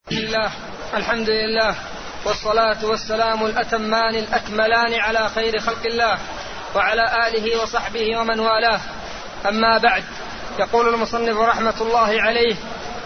الحمد لله والصلاة والسلام الأتمان الأكملان على خير خلق الله وعلى آله وصحبه ومن والاه. أما بعد، يقول المصنف رحمة الله عليه: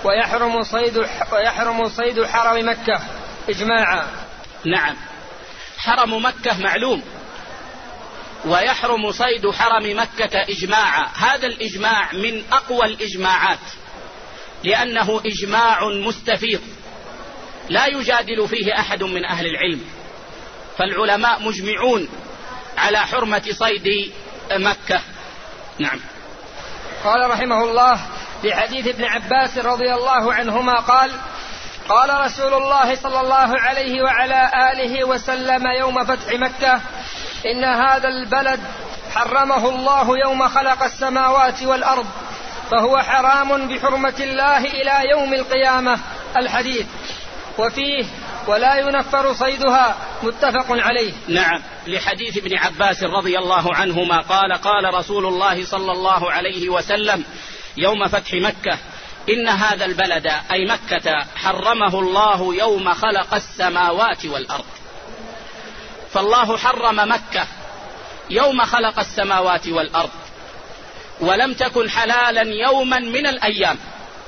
ويحرم صيد حرم مكة إجماعا. نعم، حرم مكة معلوم، ويحرم صيد حرم مكة إجماعا. هذا الإجماع من أقوى الإجماعات، لأنه إجماع مستفيض لا يجادل فيه أحد من أهل العلم، فالعلماء مجمعون على حرمة صيد مكة. نعم. قال رحمه الله: لحديث ابن عباس رضي الله عنهما قال: قال رسول الله صلى الله عليه وعلى آله وسلم يوم فتح مكة: إن هذا البلد حرمه الله يوم خلق السماوات والأرض، فهو حرام بحرمة الله إلى يوم القيامة. الحديث. وفيه: ولا ينفر صيدها. متفق عليه. نعم، لحديث ابن عباس رضي الله عنهما قال: قال رسول الله صلى الله عليه وسلم يوم فتح مكة: إن هذا البلد أي مكة حرمه الله يوم خلق السماوات والأرض. فالله حرم مكة يوم خلق السماوات والأرض، ولم تكن حلالا يوما من الأيام،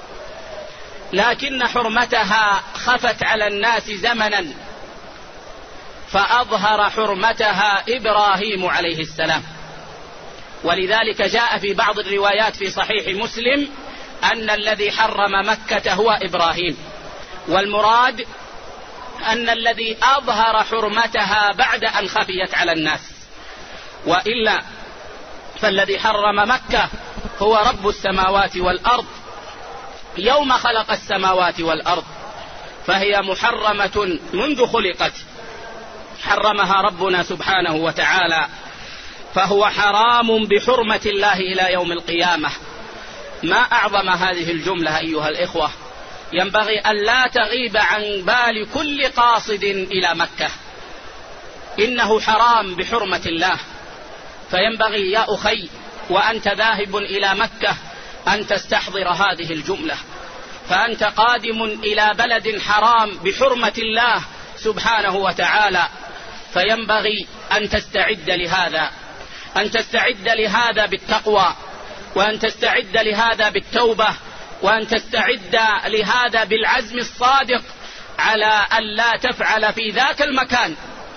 لكن حرمتها خفت على الناس زمنا، فأظهر حرمتها إبراهيم عليه السلام. ولذلك جاء في بعض الروايات في صحيح مسلم أن الذي حرم مكة هو إبراهيم، والمراد أن الذي أظهر حرمتها بعد أن خفيت على الناس، وإلا فالذي حرم مكة هو رب السماوات والأرض يوم خلق السماوات والأرض، فهي محرمة منذ خلقت، حرمها ربنا سبحانه وتعالى، فهو حرام بحرمة الله إلى يوم القيامة. ما أعظم هذه الجملة أيها الإخوة، ينبغي أن لا تغيب عن بال كل قاصد إلى مكة، إنه حرام بحرمة الله. فينبغي يا أخي وأنت ذاهب إلى مكة أن تستحضر هذه الجملة، فأنت قادم إلى بلد حرام بحرمة الله سبحانه وتعالى، فينبغي أن تستعد لهذا، أن تستعد لهذا بالتقوى، وأن تستعد لهذا بالتوبة، وأن تستعد لهذا بالعزم الصادق على أن لا تفعل في ذاك المكان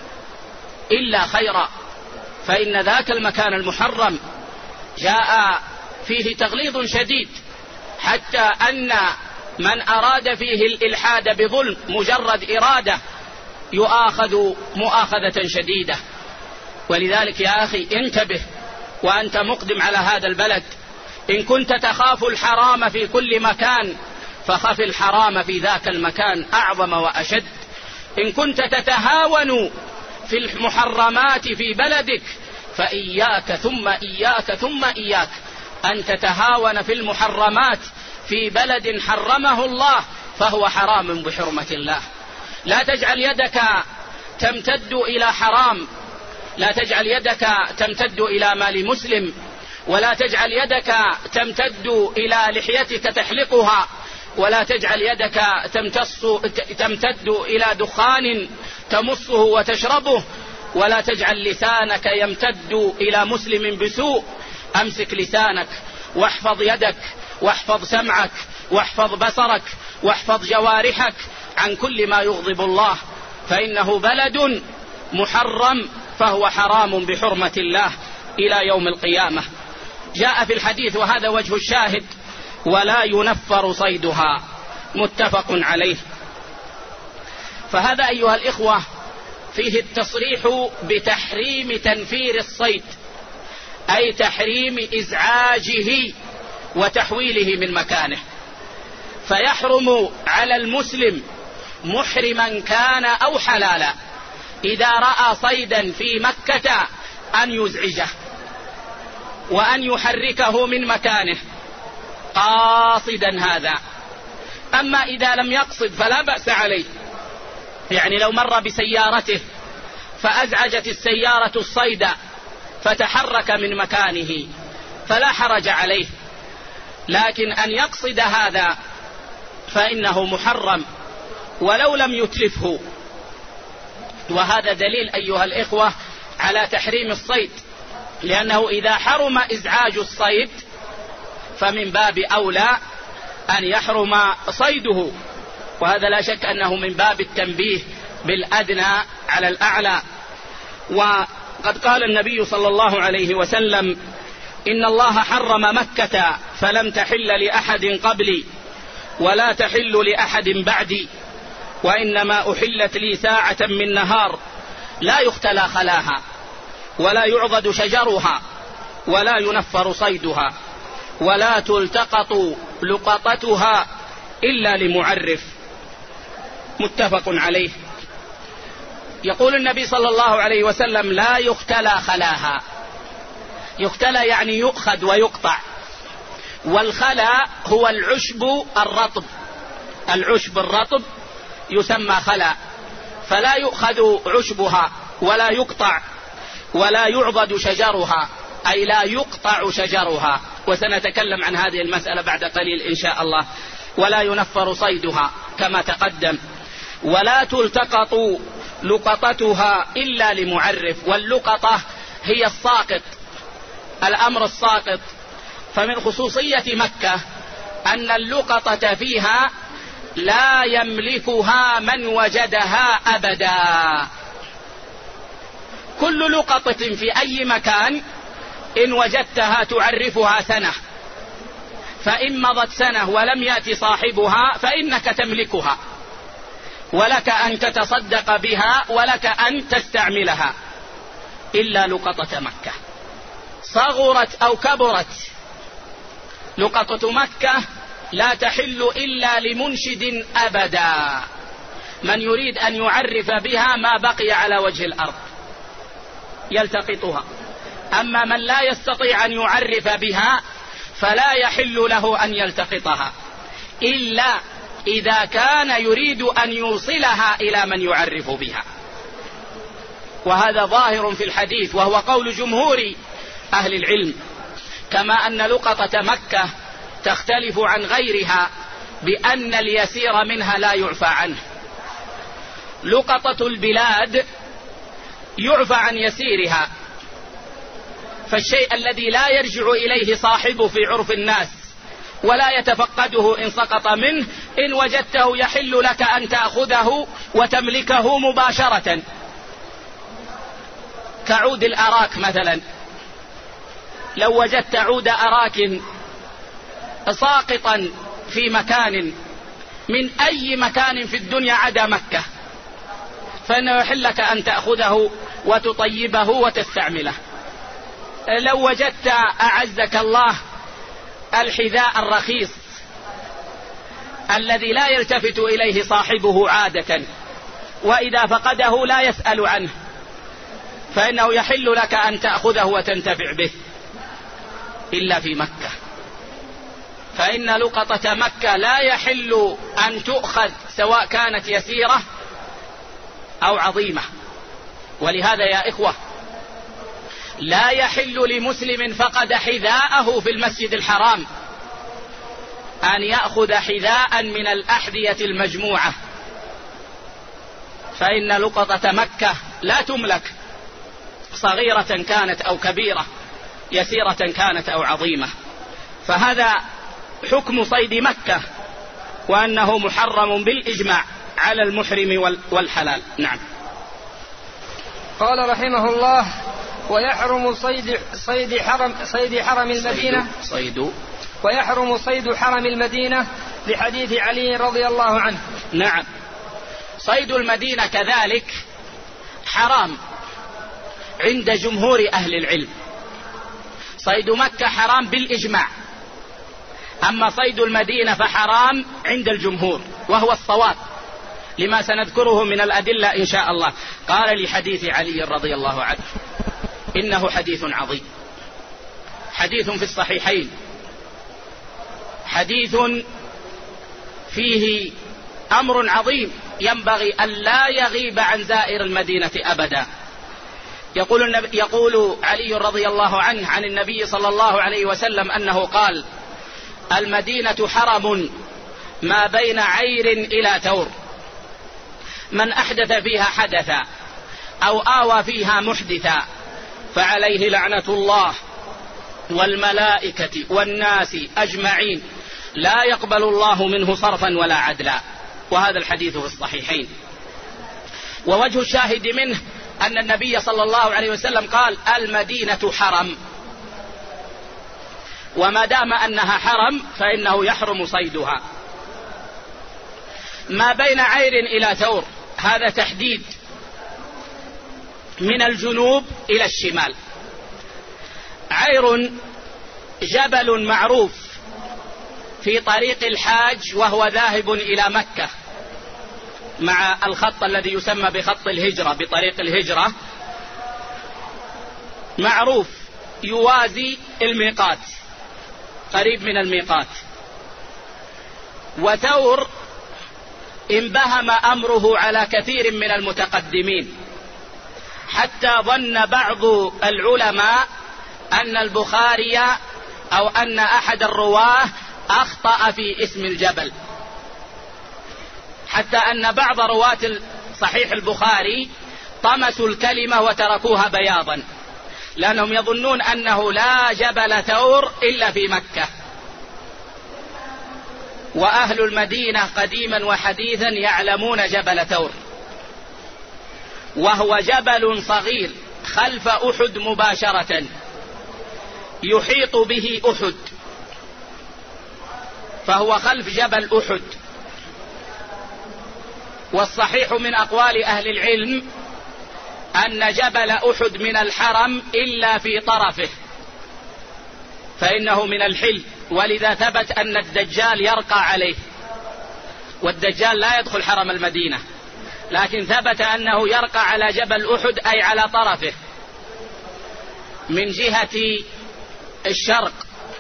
إلا خيرا، فإن ذاك المكان المحرم جاء فيه تغليظ شديد، حتى أن من أراد فيه الإلحاد بظلم مجرد إرادة يؤاخذ مؤاخذة شديدة. ولذلك يا أخي انتبه وأنت مقدم على هذا البلد، إن كنت تخاف الحرام في كل مكان فخف الحرام في ذاك المكان أعظم وأشد. إن كنت تتهاون في المحرمات في بلدك فإياك ثم إياك ثم إياك أن تتهاون في المحرمات في بلد حرمه الله، فهو حرام بحرمة الله. لا تجعل يدك تمتد إلى حرام، لا تجعل يدك تمتد إلى مال مسلم، ولا تجعل يدك تمتد إلى لحيتك تحلقها، ولا تجعل يدك تمتد إلى دخان تمصه وتشربه، ولا تجعل لسانك يمتد إلى مسلم بسوء. أمسك لسانك واحفظ يدك واحفظ سمعك واحفظ بصرك واحفظ جوارحك عن كل ما يغضب الله، فإنه بلد محرم، فهو حرام بحرمة الله إلى يوم القيامة. جاء في الحديث، وهذا وجه الشاهد: ولا ينفر صيدها. متفق عليه. فهذا أيها الإخوة فيه التصريح بتحريم تنفير الصيد، أي تحريم إزعاجه وتحويله من مكانه. فيحرم على المسلم محرما كان أو حلالا إذا رأى صيدا في مكة أن يزعجه وأن يحركه من مكانه قاصدا هذا. أما إذا لم يقصد فلا بأس عليه، يعني لو مر بسيارته فأزعجت السيارة الصيد فتحرك من مكانه فلا حرج عليه، لكن أن يقصد هذا فإنه محرم، ولو لم يتلفه. وهذا دليل أيها الإخوة على تحريم الصيد، لأنه إذا حرم إزعاج الصيد فمن باب أولى أن يحرم صيده، وهذا لا شك أنه من باب التنبيه بالأدنى على الأعلى. وقد قال النبي صلى الله عليه وسلم: إن الله حرم مكة فلم تحل لأحد قبلي ولا تحل لأحد بعدي، وإنما أحلت لي ساعة من نهار لا يختلى خلاها ولا يعضد شجرها ولا ينفر صيدها ولا تلتقط لقطتها إلا لمعرف. متفق عليه. يقول النبي صلى الله عليه وسلم: لا يختلى خلاها. يختلى يعني يؤخذ ويقطع، والخلا هو العشب الرطب، العشب الرطب يسمى خلا، فلا يؤخذ عشبها ولا يقطع ولا يعضد شجرها، أي لا يقطع شجرها، وسنتكلم عن هذه المسألة بعد قليل إن شاء الله. ولا ينفر صيدها كما تقدم. ولا تلتقط لقطتها إلا لمعرف. واللقطة هي الساقط، الأمر الساقط. فمن خصوصية مكة أن اللقطة فيها لا يملكها من وجدها أبدا. كل لقطة في أي مكان إن وجدتها تعرفها سنة، فإن مضت سنة ولم يأتي صاحبها فإنك تملكها، ولك أن تتصدق بها ولك أن تستعملها، إلا لقطة مكة صغرت أو كبرت. لقطة مكة لا تحل إلا لمنشد أبدا، من يريد أن يعرف بها ما بقي على وجه الأرض يلتقطها. أما من لا يستطيع أن يعرف بها فلا يحل له أن يلتقطها، إلا إذا كان يريد أن يوصلها إلى من يعرف بها. وهذا ظاهر في الحديث، وهو قول جمهور أهل العلم. كما أن لقطة مكة تختلف عن غيرها بأن اليسير منها لا يعفى عنه. لقطة البلاد يعفى عن يسيرها، فالشيء الذي لا يرجع إليه صاحبه في عرف الناس ولا يتفقده إن سقط منه، إن وجدته يحل لك أن تأخذه وتملكه مباشرة، كعود الأراك مثلا. لو وجدت عود أراك ساقطا في مكان من أي مكان في الدنيا عدا مكة، فإنه يحل لك أن تأخذه وتطيبه وتستعمله. لو وجدت أعزك الله الحذاء الرخيص الذي لا يلتفت إليه صاحبه عادة، وإذا فقده لا يسأل عنه، فإنه يحل لك أن تأخذه وتنتفع به، إلا في مكة. فإن لقطة مكة لا يحل أن تؤخذ سواء كانت يسيرة أو عظيمة. ولهذا يا إخوة لا يحل لمسلم فقد حذاءه في المسجد الحرام أن يأخذ حذاء من الأحذية المجموعة، فإن لقطة مكة لا تملك، صغيرة كانت أو كبيرة، يسيرة كانت أو عظيمة. فهذا حكم صيد مكة، وأنه محرم بالإجماع على المحرم والحلال. نعم. قال رحمه الله: ويحرم صيد حرم المدينة ويحرم صيد حرم المدينة لحديث علي رضي الله عنه. نعم، صيد المدينة كذلك حرام عند جمهور أهل العلم. صيد مكة حرام بالإجماع، أما صيد المدينة فحرام عند الجمهور، وهو الصواب لما سنذكره من الأدلة إن شاء الله. قال لحديث علي رضي الله عنه: إنه حديث عظيم، حديث في الصحيحين، حديث فيه أمر عظيم ينبغي أن لا يغيب عن زائر المدينة أبدا. يقول علي رضي الله عنه عن النبي صلى الله عليه وسلم أنه قال: المدينة حرم ما بين عير إلى تور. من أحدث فيها حدثا أو آوى فيها محدثا فعليه لعنة الله والملائكة والناس أجمعين لا يقبل الله منه صرفا ولا عدلا. وهذا الحديث في الصحيحين. ووجه الشاهد منه أن النبي صلى الله عليه وسلم قال المدينة حرم، وما دام أنها حرم فإنه يحرم صيدها. ما بين عير إلى ثور هذا تحديد من الجنوب إلى الشمال. عير جبل معروف في طريق الحاج وهو ذاهب إلى مكة مع الخط الذي يسمى بخط الهجرة بطريق الهجرة، معروف يوازي الميقات قريب من الميقات. وثور انبهم أمره على كثير من المتقدمين حتى ظن بعض العلماء أن البخاري أو أن أحد الرواه أخطأ في اسم الجبل، حتى أن بعض رواة صحيح البخاري طمسوا الكلمة وتركوها بياضا، لأنهم يظنون أنه لا جبل ثور إلا في مكة. وأهل المدينة قديما وحديثا يعلمون جبل ثور، وهو جبل صغير خلف أحد مباشرة يحيط به أحد، فهو خلف جبل أحد. والصحيح من أقوال أهل العلم أن جبل أحد من الحرم إلا في طرفه، فإنه من الحل، ولذا ثبت أن الدجال يرقى عليه، والدجال لا يدخل حرم المدينة، لكن ثبت أنه يرقى على جبل أحد أي على طرفه من جهة الشرق،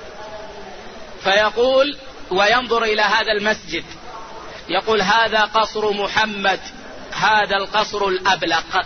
فيقول وينظر إلى هذا المسجد يقول هذا قصر محمد، هذا القصر الأبلق،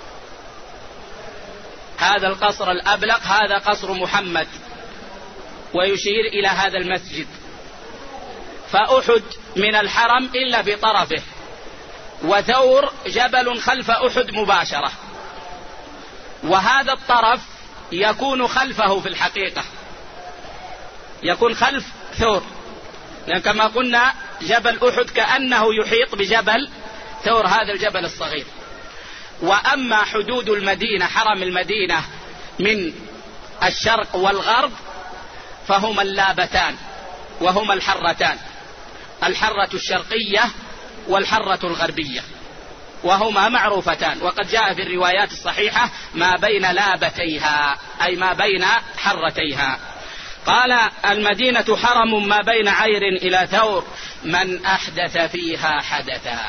هذا القصر الأبلق، هذا قصر محمد، ويشير إلى هذا المسجد. فأحد من الحرم إلا في طرفه، وثور جبل خلف أحد مباشرة، وهذا الطرف يكون خلفه في الحقيقة، يكون خلف ثور، لأن كما قلنا جبل أحد كأنه يحيط بجبل ثور هذا الجبل الصغير. وأما حدود المدينة حرم المدينة من الشرق والغرب فهما اللابتان وهما الحرتان، الحرة الشرقية والحرة الغربية، وهما معروفتان، وقد جاء في الروايات الصحيحة ما بين لابتيها أي ما بين حرتيها. قال المدينة حرم ما بين عير إلى ثور من أحدث فيها حدثا.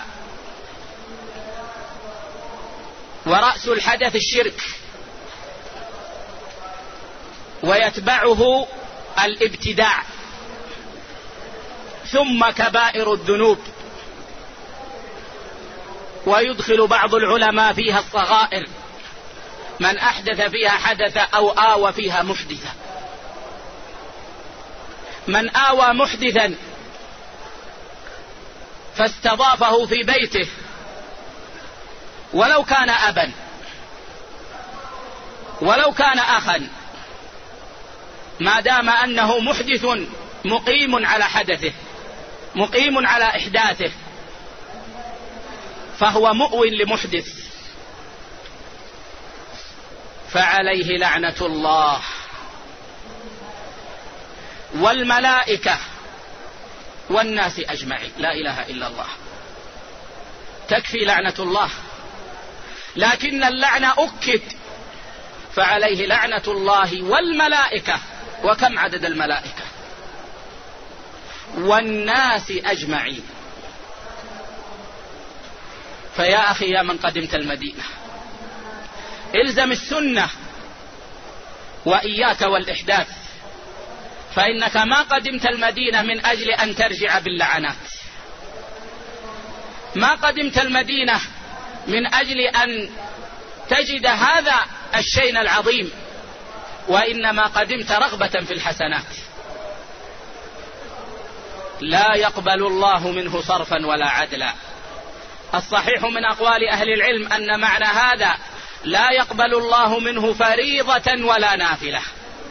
ورأس الحدث الشرك، ويتبعه الابتداع، ثم كبائر الذنوب، ويدخل بعض العلماء فيها الصغائر، من أحدث فيها حدثا أو آوى فيها محدثا. من آوى محدثا فاستضافه في بيته ولو كان أبا ولو كان أخا، ما دام أنه محدث مقيم على حدثه مقيم على إحداثه فهو مؤو لمحدث، فعليه لعنة الله والملائكة والناس أجمعين. لا إله إلا الله، تكفي لعنة الله، لكن اللعنة أكد، فعليه لعنة الله والملائكة. وكم عدد الملائكة؟ والناس أجمعين. فيا أخي يا من قدمت المدينة الزم السنة وإياك والإحداث، فإنك ما قدمت المدينة من أجل أن ترجع باللعنات، ما قدمت المدينة من أجل أن تجد هذا الشيء العظيم، وإنما قدمت رغبة في الحسنات. لا يقبل الله منه صرفا ولا عدلا. الصحيح من أقوال أهل العلم أن معنى هذا لا يقبل الله منه فريضة ولا نافلة،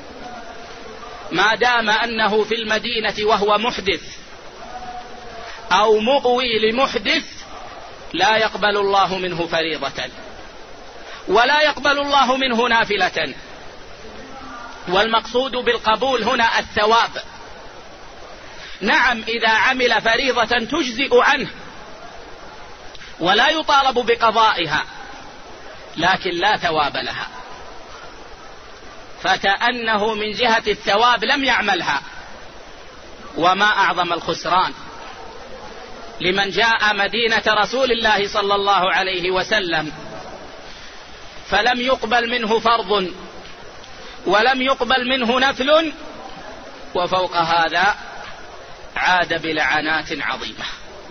ما دام أنه في المدينة وهو محدث أو مؤوي لمحدث لا يقبل الله منه فريضة ولا يقبل الله منه نافلة. والمقصود بالقبول هنا الثواب. نعم، إذا عمل فريضة تجزئ عنه ولا يطالب بقضائها، لكن لا ثواب لها، فكأنه من جهة الثواب لم يعملها. وما أعظم الخسران لمن جاء مدينة رسول الله صلى الله عليه وسلم فلم يقبل منه فرض ولم يقبل منه نفل، وفوق هذا عاد بلعنات عظيمة.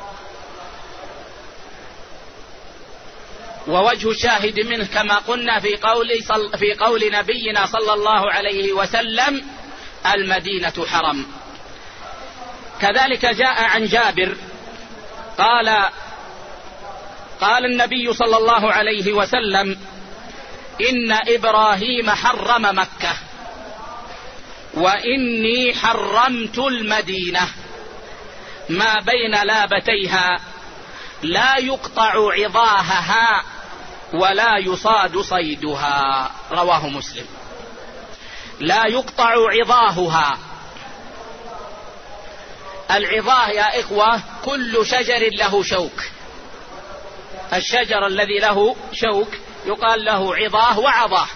ووجه الشاهد منه كما قلنا في قول نبينا صلى الله عليه وسلم: المدينة حرم. كذلك جاء عن جابر قال النبي صلى الله عليه وسلم: إن إبراهيم حرم مكة وإني حرمت المدينة ما بين لابتيها لا يقطع عظاهها ولا يصاد صيدها. رواه مسلم. لا يقطع عظاهها. العظاه يا إخوة كل شجر له شوك. الشجر الذي له شوك يقال له عظاه وعظاه.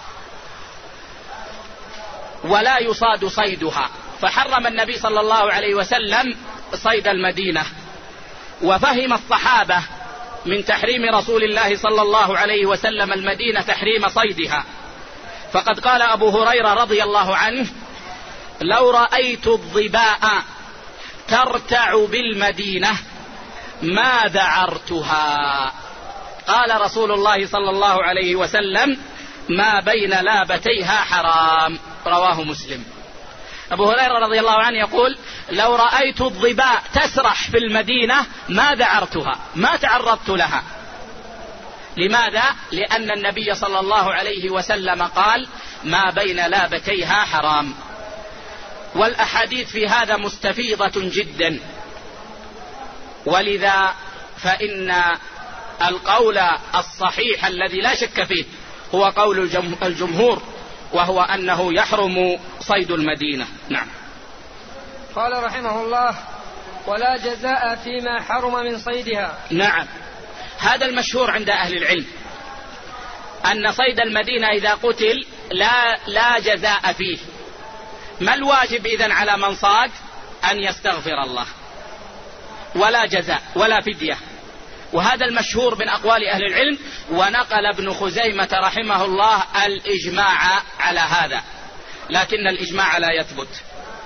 ولا يصاد صيدها. فحرم النبي صلى الله عليه وسلم صيد المدينة. وفهم الصحابة من تحريم رسول الله صلى الله عليه وسلم المدينة تحريم صيدها. فقد قال أبو هريرة رضي الله عنه: لو رأيت الظباء ترتع بالمدينة ما ذعرتها. قال رسول الله صلى الله عليه وسلم: ما بين لابتيها حرام. رواه مسلم. أبو هريرة رضي الله عنه يقول: لو رأيت الظباء تسرح في المدينة ما ذعرتها، ما تعرضت لها. لماذا؟ لأن النبي صلى الله عليه وسلم قال: ما بين لابتيها حرام. والأحاديث في هذا مستفيضة جدا، ولذا فإن القول الصحيح الذي لا شك فيه هو قول الجمهور، وهو أنه يحرم صيد المدينة. نعم. قال رحمه الله: ولا جزاء فيما حرم من صيدها. نعم، هذا المشهور عند أهل العلم أن صيد المدينة إذا قتل لا جزاء فيه. ما الواجب إذن على من صاد؟ أن يستغفر الله، ولا جزاء ولا فدية. وهذا المشهور من أقوال أهل العلم. ونقل ابن خزيمة رحمه الله الإجماع على هذا، لكن الإجماع لا يثبت،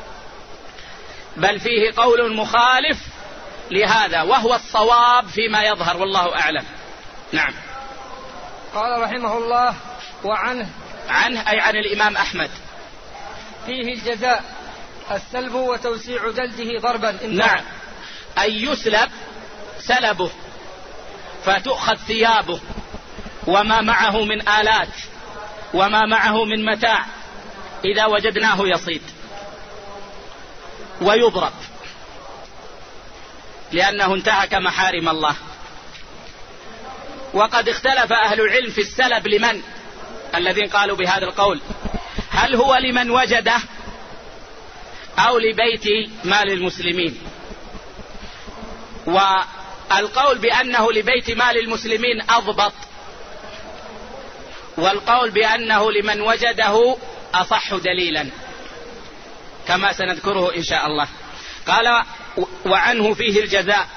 بل فيه قول مخالف لهذا، وهو الصواب فيما يظهر، والله أعلم. نعم. قال رحمه الله: وعنه أي عن الإمام أحمد: فيه الجزاء السلب وتوسيع جلده ضربا. نعم، أن يسلب سلبه فتؤخذ ثيابه وما معه من آلات وما معه من متاع إذا وجدناه يصيد، ويضرب لأنه انتهك محارم الله. وقد اختلف أهل العلم في السلب لمن، الذين قالوا بهذا القول، هل هو لمن وجده أو لبيت مال المسلمين؟ والقول بأنه لبيت مال المسلمين أضبط، والقول بأنه لمن وجده أصح دليلا، كما سنذكره إن شاء الله. قال: وعنه فيه الجزاء.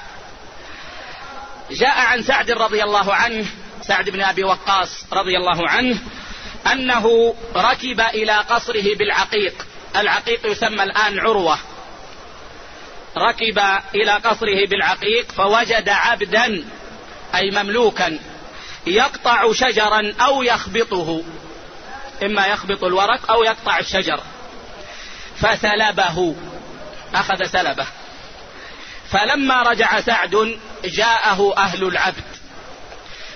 جاء عن سعد رضي الله عنه، سعد بن أبي وقاص رضي الله عنه، أنه ركب إلى قصره بالعقيق. العقيق يسمى الآن عروة. ركب إلى قصره بالعقيق فوجد عبدا أي مملوكا يقطع شجرا أو يخبطه، إما يخبط الورق أو يقطع الشجر، فسلبه، أخذ سلبه. فلما رجع سعد جاءه أهل العبد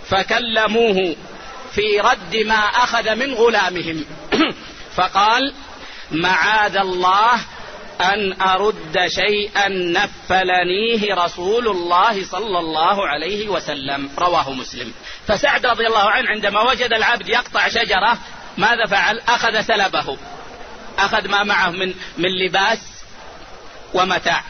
فكلموه في رد ما أخذ من غلامهم فقال: معاذ الله أن أرد شيئا نفلنيه رسول الله صلى الله عليه وسلم. رواه مسلم. فسعد رضي الله عنه عندما وجد العبد يقطع شجرة ماذا فعل؟ أخذ سلبه، أخذ ما معه من لباس ومتاع.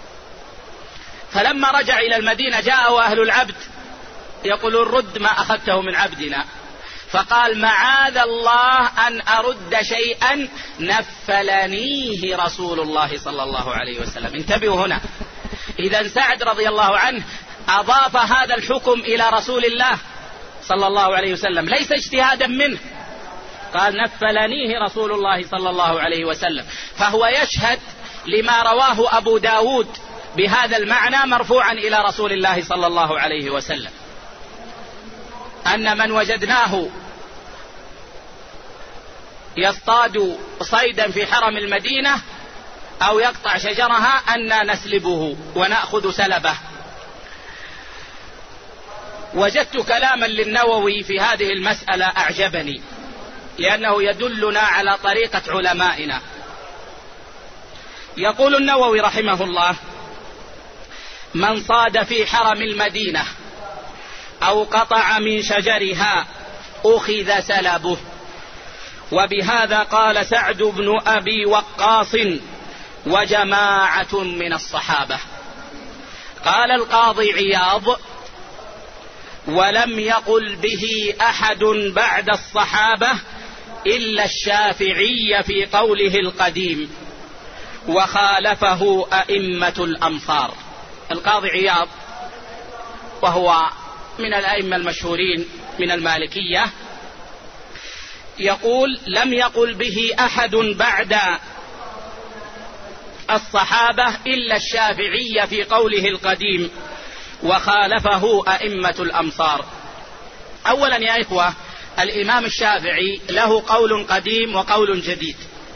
فلما رجع إلى المدينة جاءه أهل العبد يقولون: رد ما أخذته من عبدنا. فقال: معاذ الله أن أرد شيئا نفلنيه رسول الله صلى الله عليه وسلم. انتبهوا هنا، إذا سعد رضي الله عنه أضاف هذا الحكم إلى رسول الله صلى الله عليه وسلم، ليس اجتهادا منه، قال: نفلنيه رسول الله صلى الله عليه وسلم. فهو يشهد لما رواه أبو داود بهذا المعنى مرفوعا إلى رسول الله صلى الله عليه وسلم، أن من وجدناه يصطاد صيدا في حرم المدينة أو يقطع شجرها أن نسلبه ونأخذ سلبه. وجدت كلاما للنووي في هذه المسألة أعجبني، لأنه يدلنا على طريقة علمائنا. يقول النووي رحمه الله: من صاد في حرم المدينة أو قطع من شجرها أخذ سلبه. وبهذا قال سعد بن أبي وقاص وجماعة من الصحابة. قال القاضي عياض: ولم يقل به أحد بعد الصحابة إلا الشافعي في قوله القديم، وخالفه أئمة الأمصار. القاضي عياض وهو من الأئمة المشهورين من المالكية يقول: لم يقل به أحد بعد الصحابة إلا الشافعي في قوله القديم، وخالفه أئمة الأمصار. أولا يا إخوة، الإمام الشافعي له قول قديم وقول جديد،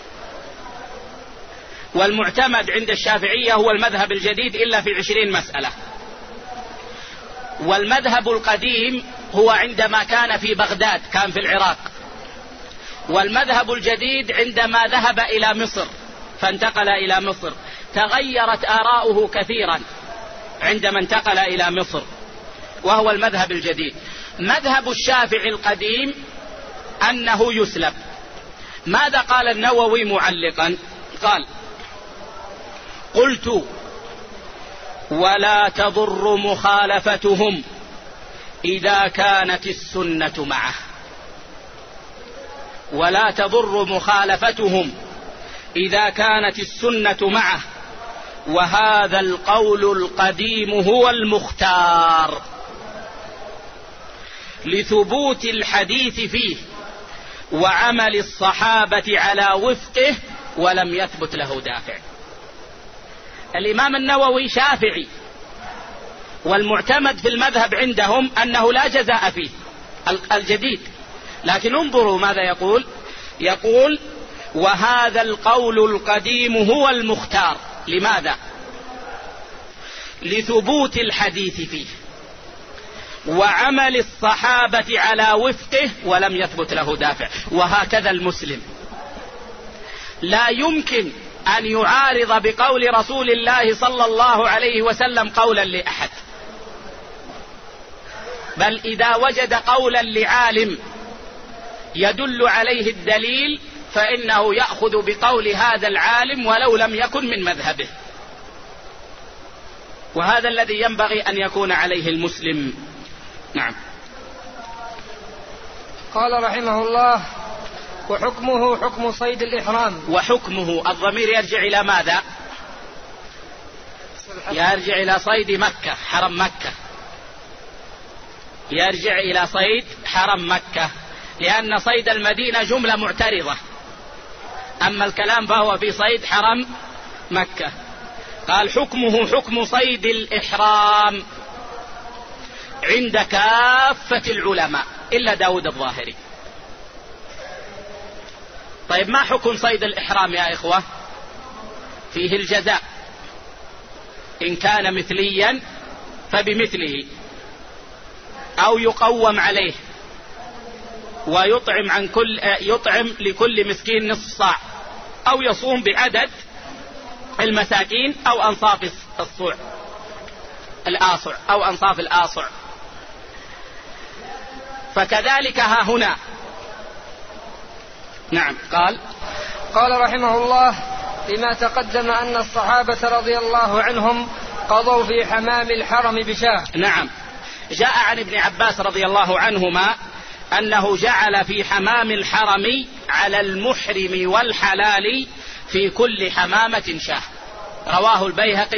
والمعتمد عند الشافعية هو المذهب الجديد إلا في 20 مسألة. والمذهب القديم هو عندما كان في بغداد، كان في العراق. والمذهب الجديد عندما ذهب إلى مصر فانتقل إلى مصر، تغيرت آراؤه كثيرا عندما انتقل إلى مصر، وهو المذهب الجديد. مذهب الشافعي القديم أنه يسلب. ماذا قال النووي معلقا؟ قال: قلت: ولا تضر مخالفتهم إذا كانت السنة معه. ولا تضر مخالفتهم إذا كانت السنة معه، وهذا القول القديم هو المختار لثبوت الحديث فيه وعمل الصحابة على وفقه، ولم يثبت له دافع. الإمام النووي شافعي، والمعتمد في المذهب عندهم أنه لا جزاء فيه الجديد، لكن انظروا ماذا يقول: يقول: وهذا القول القديم هو المختار. لماذا؟ لثبوت الحديث فيه وعمل الصحابة على وفقه، ولم يثبت له دافع. وهكذا المسلم لا يمكن أن يعارض بقول رسول الله صلى الله عليه وسلم قولا لأحد، بل إذا وجد قولا لعالم يدل عليه الدليل فإنه يأخذ بقول هذا العالم ولو لم يكن من مذهبه. وهذا الذي ينبغي أن يكون عليه المسلم. نعم. قال رحمه الله: وحكمه حكم صيد الإحرام. وحكمه الضمير يرجع إلى ماذا؟ يرجع إلى صيد مكة، حرم مكة، يرجع إلى صيد حرم مكة، لأن صيد المدينة جملة معترضة، أما الكلام فهو في صيد حرم مكة. قال: حكمه حكم صيد الإحرام عند كافة العلماء إلا داود الظاهري. طيب، ما حكم صيد الإحرام يا إخوة؟ فيه الجزاء، إن كان مثليا فبمثله، أو يقوم عليه ويطعم يطعم لكل مسكين نصف صاع، أو يصوم بعدد المساكين أو أنصاف الآصع أو أنصاف الآصع. فكذلك ها هنا. نعم. قال رحمه الله: لما تقدم أن الصحابة رضي الله عنهم قضوا في حمام الحرم بشاة. نعم. جاء عن ابن عباس رضي الله عنهما أنه جعل في حمام الحرم على المحرم والحلال في كل حمامة شاة. رواه البيهقي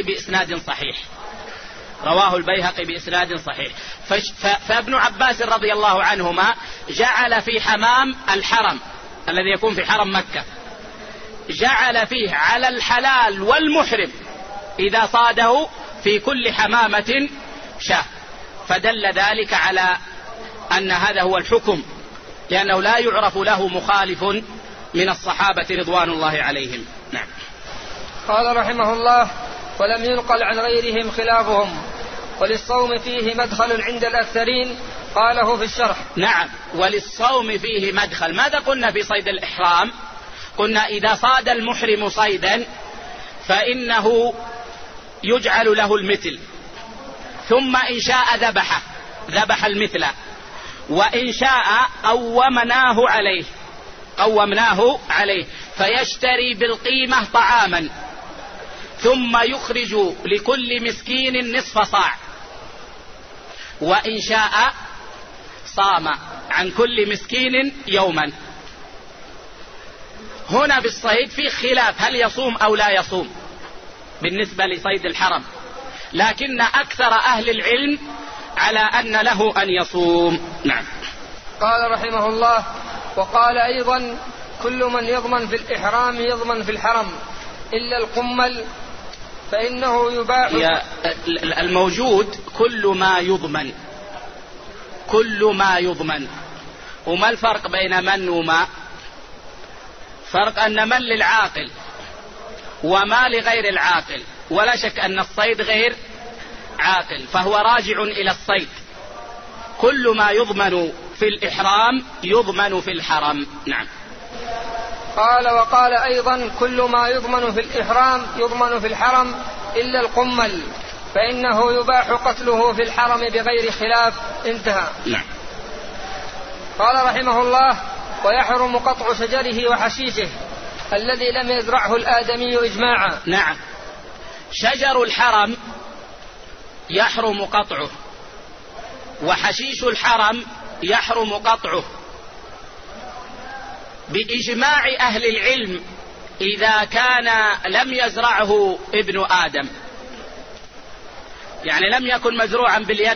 بإسناد صحيح. فابن عباس رضي الله عنهما جعل في حمام الحرم الذي يكون في حرم مكة، جعل فيه على الحلال والمحرم إذا صاده في كل حمامة شاة، فدل ذلك على أن هذا هو الحكم، لأنه لا يعرف له مخالف من الصحابة رضوان الله عليهم. نعم. قال رحمه الله: ولم ينقل عن غيرهم خلافهم، وللصوم فيه مدخل عند الأكثرين، قاله في الشرح. نعم. وللصوم فيه مدخل. ماذا قلنا في صيد الإحرام؟ قلنا إذا صاد المحرم صيدا فإنه يجعل له المثل، ثم إن شاء ذبح المثل، وإن شاء قومناه عليه فيشتري بالقيمة طعاما، ثم يخرج لكل مسكين نصف صاع، وإن شاء صام عن كل مسكين يوما. هنا بالصيد في خلاف هل يصوم أو لا يصوم بالنسبة لصيد الحرم، لكن أكثر أهل العلم على أن له أن يصوم. نعم. قال رحمه الله: وقال أيضا: كل من يضمن في الإحرام يضمن في الحرم إلا القمل فإنه يباح. الموجود كل ما يضمن. وما الفرق بين من وما؟ فرق أن من للعاقل وما لغير العاقل، ولا شك أن الصيد غير عاقل فهو راجع إلى الصيد. كل ما يضمن في الإحرام يضمن في الحرم. نعم. قال: وقال أيضا: كل ما يضمن في الإحرام يضمن في الحرم إلا القمل فإنه يباح قتله في الحرم بغير خلاف. انتهى. نعم. قال رحمه الله: ويحرم قطع شجره وحشيشه الذي لم يزرعه الآدمي إجماعا. نعم. شجر الحرم يحرم قطعه، وحشيش الحرم يحرم قطعه بإجماع أهل العلم إذا كان لم يزرعه ابن آدم، يعني لم يكن مزروعا باليد،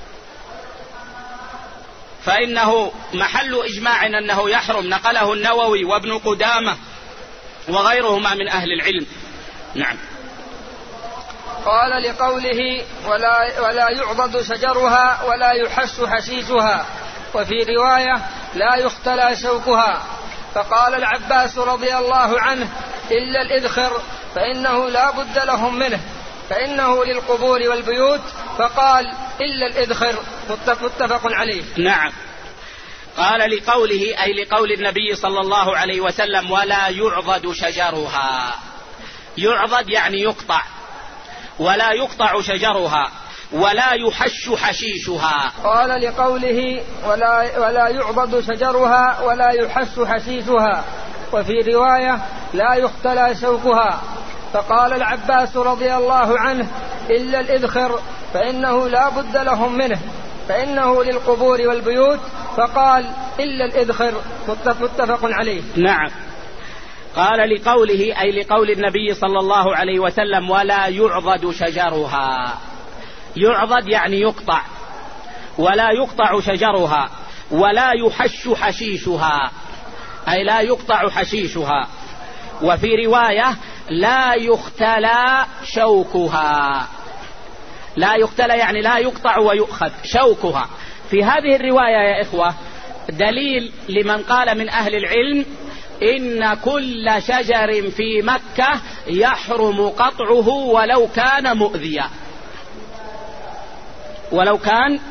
فإنه محل إجماع أنه يحرم، نقله النووي وابن قدامة وغيرهما من أهل العلم. نعم. قال: لقوله: ولا يعضد شجرها ولا يحش حشيشها، وفي رواية: لا يختلى شوكها. فقال العباس رضي الله عنه: إلا الإذخر فإنه لا بد لهم منه، فإنه للقبور والبيوت. فقال: إلا الإذخر. متفق عليه. نعم. قال: لقوله أي لقول النبي صلى الله عليه وسلم: ولا يعضد شجرها. يعضد يعني يقطع، ولا يقطع شجرها، ولا يحش حشيشها. قال: لقوله: ولا يعضد شجرها ولا يحش حشيشها، وفي رواية: لا يختلى شوكها. فقال العباس رضي الله عنه: إلا الإذخر فإنه لا بد لهم منه، فإنه للقبور والبيوت. فقال: إلا الإذخر. متفق عليه. نعم. قال: لقوله أي لقول النبي صلى الله عليه وسلم: ولا يعضد شجرها. يعضد يعني يقطع، ولا يقطع شجرها، ولا يحش حشيشها أي لا يقطع حشيشها. وفي رواية: لا يختلى شوكها. لا يختلى يعني لا يقطع ويؤخذ شوكها. في هذه الرواية يا إخوة دليل لمن قال من أهل العلم إن كل شجر في مكة يحرم قطعه ولو كان مؤذيا، ولو كان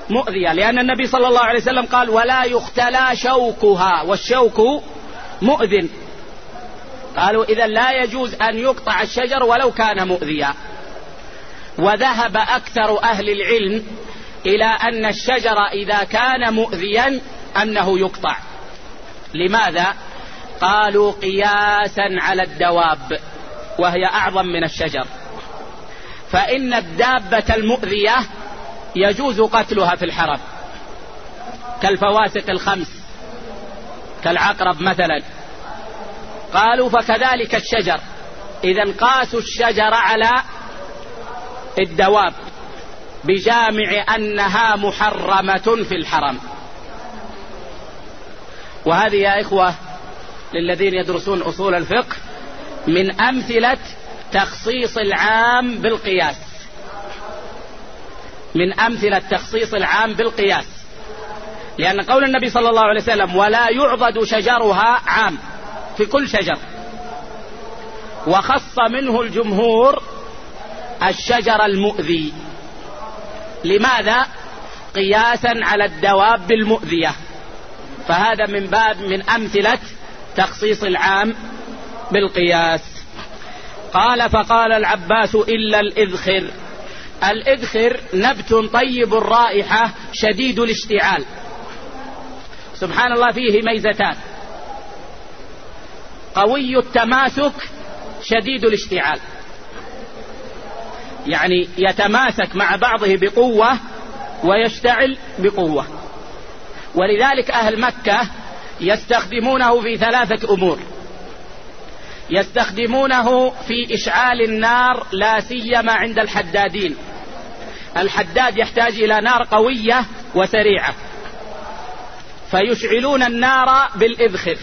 مؤذية، لأن النبي صلى الله عليه وسلم قال ولا يختلى شوكها، والشوك مؤذن. قالوا إذن لا يجوز أن يقطع الشجر ولو كان مؤذيا. وذهب أكثر أهل العلم إلى أن الشجر إذا كان مؤذيا أنه يقطع. لماذا؟ قالوا قياسا على الدواب وهي أعظم من الشجر، فإن الدابة المؤذية يجوز قتلها في الحرم كالفواسق الخمس كالعقرب مثلا. قالوا فكذلك الشجر، إذن قاسوا الشجر على الدواب بجامع أنها محرمة في الحرم. وهذه يا إخوة للذين يدرسون أصول الفقه من أمثلة تخصيص العام بالقياس، من أمثلة تخصيص العام بالقياس، لأن قول النبي صلى الله عليه وسلم ولا يعضد شجرها عام في كل شجر، وخص منه الجمهور الشجر المؤذي. لماذا؟ قياسا على الدواب المؤذية. فهذا من باب من أمثلة تخصيص العام بالقياس. قال فقال العباس إلا الإذخر. الإذخر نبت طيب الرائحة شديد الاشتعال، سبحان الله فيه ميزتان: قوي التماسك شديد الاشتعال، يعني يتماسك مع بعضه بقوة ويشتعل بقوة. ولذلك أهل مكة يستخدمونه في 3 أمور: يستخدمونه في إشعال النار لا سيما عند الحدادين، الحداد يحتاج إلى نار قوية وسريعة فيشعلون النار بالإذخر.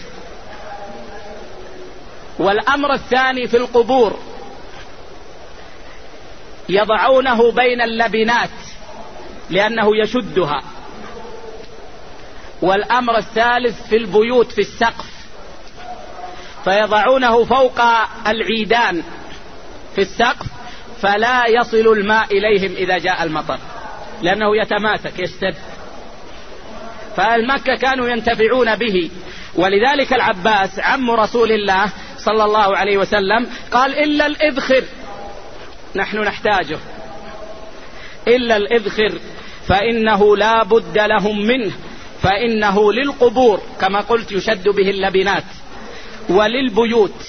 والأمر الثاني في القبور يضعونه بين اللبنات لأنه يشدها. والأمر الثالث في البيوت في السقف، فيضعونه فوق العيدان في السقف فلا يصل الماء إليهم إذا جاء المطر لأنه يتماسك يشتد. فالمكة كانوا ينتفعون به. ولذلك العباس عم رسول الله صلى الله عليه وسلم قال إلا الإذخر، نحن نحتاجه، إلا الإذخر فإنه لا بد لهم منه، فإنه للقبور كما قلت يشد به اللبنات، وللبيوت،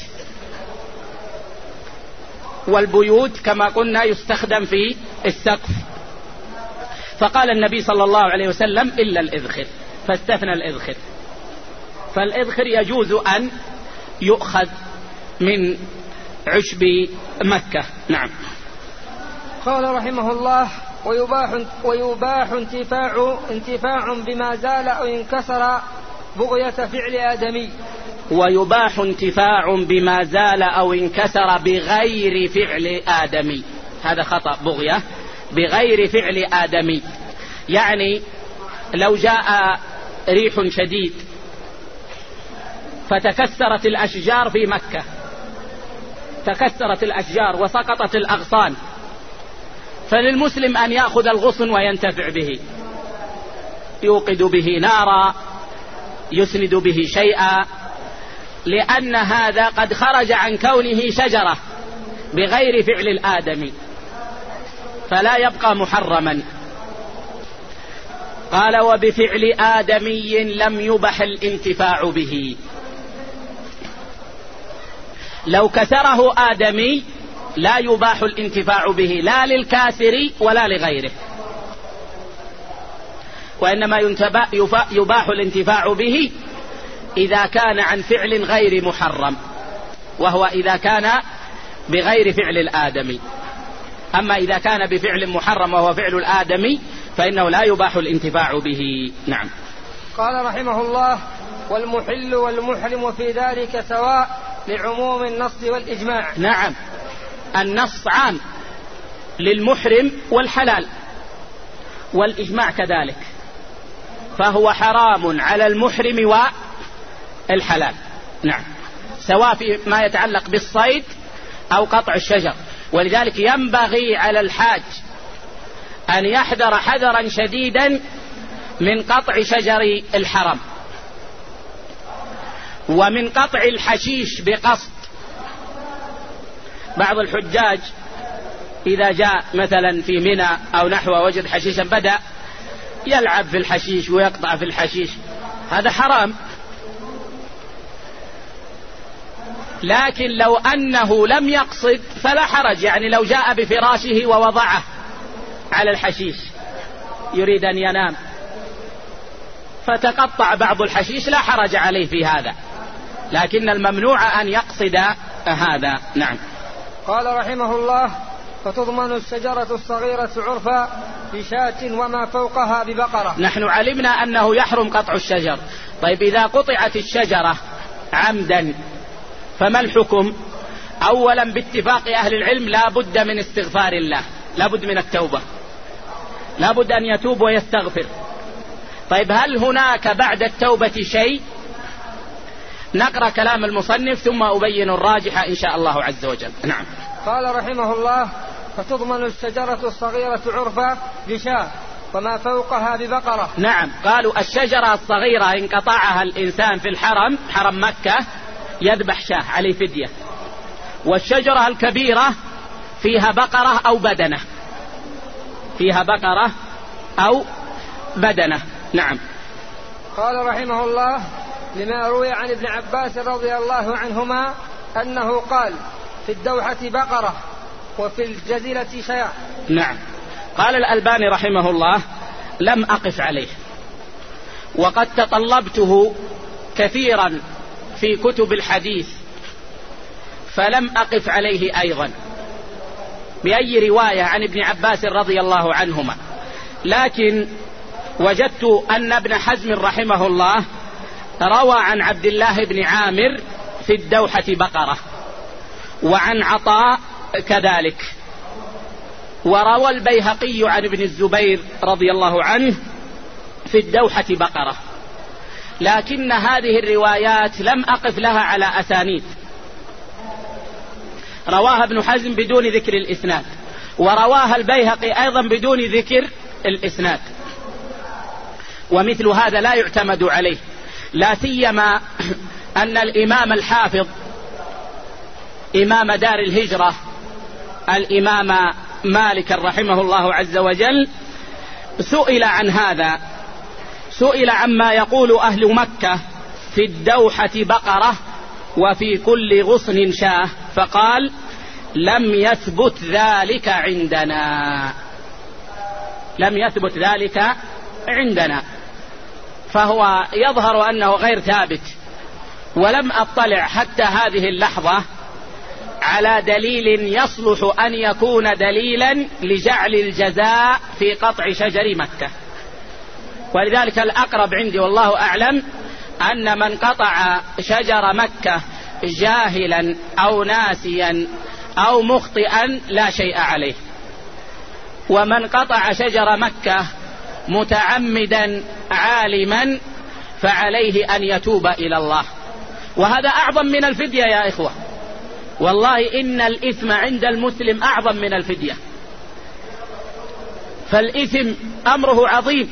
والبيوت كما قلنا يستخدم في السقف. فقال النبي صلى الله عليه وسلم إلا الإذخر، فاستثنى الإذخر. فالإذخر يجوز أن يؤخذ من عشب مكة. نعم. قال رحمه الله ويباح انتفاع بما زال أو انكسر بغية فعل آدمي. ويباح انتفاع بما زال أو انكسر بغير فعل آدمي، هذا خطأ، بغية بغير فعل آدمي. يعني لو جاء ريح شديد فتكسرت الأشجار في مكة، تكسرت الأشجار وسقطت الأغصان، فللمسلم أن يأخذ الغصن وينتفع به، يوقد به نارا، يسند به شيئا، لأن هذا قد خرج عن كونه شجرة بغير فعل الآدمي فلا يبقى محرما. قال وبفعل آدمي لم يبح الانتفاع به. لو كسره آدمي لا يباح الانتفاع به لا للكاسر ولا لغيره، وإنما يباح الانتفاع به إذا كان عن فعل غير محرم، وهو إذا كان بغير فعل الآدمي. أما إذا كان بفعل محرم وهو فعل الآدمي فإنه لا يباح الانتفاع به. نعم. قال رحمه الله والمحل والمحرم في ذلك سواء لعموم النص والإجماع. نعم، النص عام للمحرم والحلال، والإجماع كذلك، فهو حرام على المحرم والحلال. نعم، سواء في ما يتعلق بالصيد أو قطع الشجر. ولذلك ينبغي على الحاج أن يحذر حذرا شديدا من قطع شجر الحرم ومن قطع الحشيش بقصد. بعض الحجاج إذا جاء مثلا في منى أو نحو وجد حشيشا بدأ يلعب في الحشيش ويقطع في الحشيش، هذا حرام. لكن لو أنه لم يقصد فلا حرج، يعني لو جاء بفراشه ووضعه على الحشيش يريد أن ينام فتقطع بعض الحشيش لا حرج عليه في هذا، لكن الممنوع أن يقصد هذا. نعم. قال رحمه الله: فتضمن الشجرة الصغيرة عرفا بشاة وما فوقها ببقرة. نحن علمنا أنه يحرم قطع الشجر. طيب إذا قطعت الشجرة عمدا فما الحكم؟ أولا باتفاق أهل العلم لا بد من استغفار الله، لا بد من التوبة، لا بد أن يتوب ويستغفر. طيب هل هناك بعد التوبة شيء؟ نقرأ كلام المصنف ثم أبين الراجح إن شاء الله عز وجل. نعم. قال رحمه الله: فتضمن الشجرة الصغيرة عرفا بشاة وما فوقها ببقرة. نعم، قالوا الشجرة الصغيرة إن قطعها الإنسان في الحرم، حرم مكة، يذبح شاة عليه فدية. والشجرة الكبيرة فيها بقرة أو بدنة، فيها بقرة أو بدنة. نعم. قال رحمه الله: لما روي عن ابن عباس رضي الله عنهما أنه قال: في الدوحة بقرة وفي الجزيرة شيء. نعم. قال الألباني رحمه الله: لم أقف عليه، وقد تطلبته كثيرا في كتب الحديث فلم أقف عليه أيضا بأي رواية عن ابن عباس رضي الله عنهما. لكن وجدت أن ابن حزم رحمه الله روى عن عبد الله بن عامر في الدوحة بقرة، وعن عطاء كذلك، وروى البيهقي عن ابن الزبير رضي الله عنه في الدوحة بقرة. لكن هذه الروايات لم أقف لها على أسانيد، رواها ابن حزم بدون ذكر الإسناد، ورواها البيهقي أيضا بدون ذكر الإسناد، ومثل هذا لا يعتمد عليه، لا سيما أن الإمام الحافظ إمام دار الهجرة الإمام مالك رحمه الله عز وجل سئل عن هذا، سئل عما يقول أهل مكة في الدوحة بقرة وفي كل غصن شاة، فقال: لم يثبت ذلك عندنا، لم يثبت ذلك عندنا. فهو يظهر أنه غير ثابت، ولم أطلع حتى هذه اللحظة على دليل يصلح أن يكون دليلا لجعل الجزاء في قطع شجر مكة. ولذلك الأقرب عندي والله أعلم أن من قطع شجر مكة جاهلا أو ناسيا أو مخطئا لا شيء عليه، ومن قطع شجر مكة متعمدا عالما فعليه أن يتوب إلى الله، وهذا أعظم من الفدية يا إخوة. والله إن الإثم عند المسلم أعظم من الفدية، فالإثم أمره عظيم،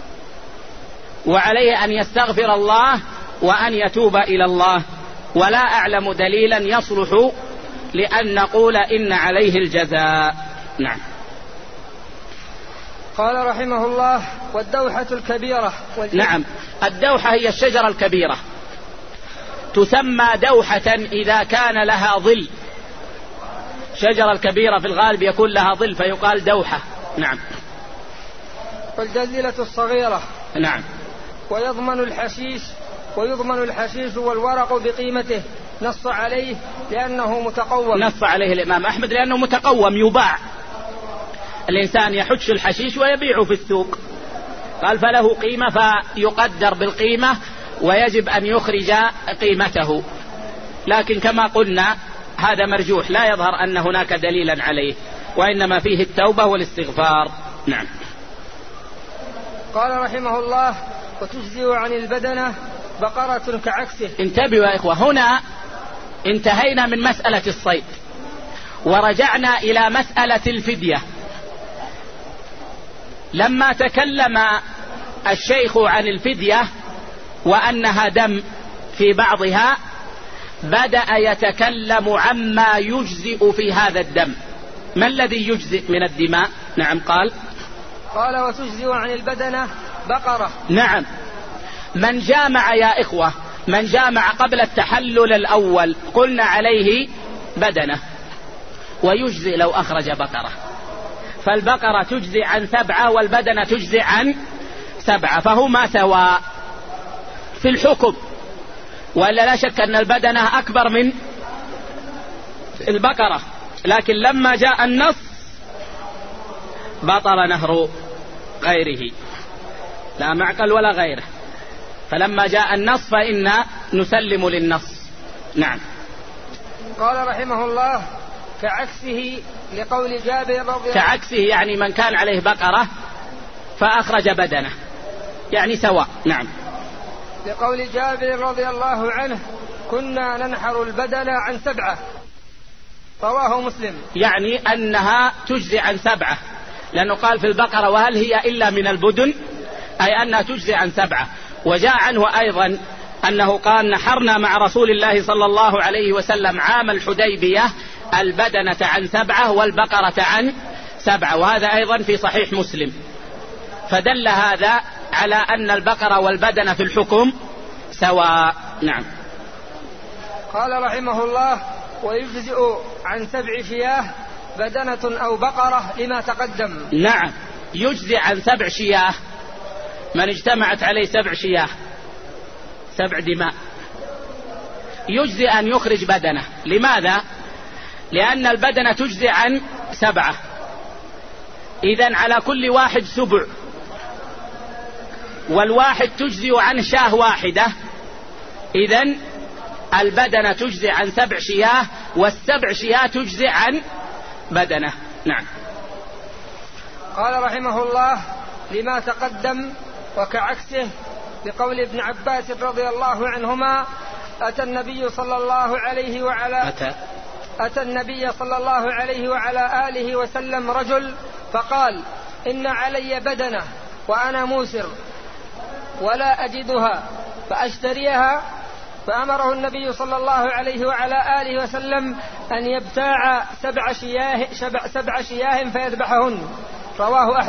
وعليه أن يستغفر الله وأن يتوب إلى الله، ولا أعلم دليلا يصلح لأن نقول إن عليه الجزاء. نعم. قال رحمه الله: والدوحة الكبيرة. نعم، الدوحة هي الشجرة الكبيرة، تسمى دوحة إذا كان لها ظل، شجرة الكبيرة في الغالب يكون لها ظل فيقال دوحة. نعم. والجزيرة الصغيرة. نعم. ويضمن الحشيش والورق بقيمته، نص عليه لأنه متقوم. نص عليه الإمام أحمد لأنه متقوم يباع، الإنسان يحش الحشيش ويبيعه في السوق، قال فله قيمة فيقدر بالقيمة ويجب أن يخرج قيمته. لكن كما قلنا هذا مرجوح، لا يظهر أن هناك دليلا عليه، وإنما فيه التوبة والاستغفار. نعم. قال رحمه الله: وتجزئ عن البدنة بقرة كعكسه. انتبهوا يا إخوة، هنا انتهينا من مسألة الصيد ورجعنا إلى مسألة الفدية. لما تكلم الشيخ عن الفدية وأنها دم في بعضها بدأ يتكلم عما يجزئ في هذا الدم. ما الذي يجزئ من الدماء؟ نعم قال وتجزئ عن البدنة بقرة. نعم. من جامع يا إخوة، من جامع قبل التحلل الأول قلنا عليه بدنة، ويجزئ لو أخرج بقرة، فالبقرة تجزئ عن 7 والبدنة تجزئ عن 7، فهما سواء في الحكم، ولا لا شك أن البدنة أكبر من البقرة، لكن لما جاء النص بطل نهر غيره، لا معقل ولا غيره، فلما جاء النص فإنا نسلم للنص. نعم. قال رحمه الله كعكسه لقول جابر رضي الله، كعكسه يعني من كان عليه بقرة فأخرج بدنه، يعني سواء. نعم. لقول جابر رضي الله عنه كنا ننحر البدن عن 7، رواه مسلم. يعني أنها تجزي عن 7، لأنه قال في البقرة وهل هي إلا من البدن، أي أنها تجزي عن 7. وجاء عنه أيضا أنه قال نحرنا مع رسول الله صلى الله عليه وسلم عام الحديبية البدنة عن 7 والبقرة عن 7، وهذا أيضا في صحيح مسلم، فدل هذا على أن البقرة والبدنة في الحكم سواء. نعم. قال رحمه الله ويجزئ عن 7 شياه بدنة أو بقرة لما تقدم. نعم، يجزئ عن 7 شياه، من اجتمعت عليه 7 شياه 7 دماء يجزئ أن يخرج بدنة. لماذا؟ لأن البدنة تجزئ عن 7، إذن على كل واحد 7، والواحد تجزئ عن شاه واحدة، إذن البدنة تجزئ عن 7 شياه، وال7 شياه تجزئ عن بدنة. نعم. قال رحمه الله لما تقدم وكعكسه لقول ابن عباس رضي الله عنهما أتى النبي صلى الله عليه وعلى آله وسلم رجل فقال إن علي بدنة وأنا موسر ولا أجدها فأشتريها، فأمره النبي صلى الله عليه وعلى آله وسلم أن يبتاع 7 شياه فيذبحهن. رواه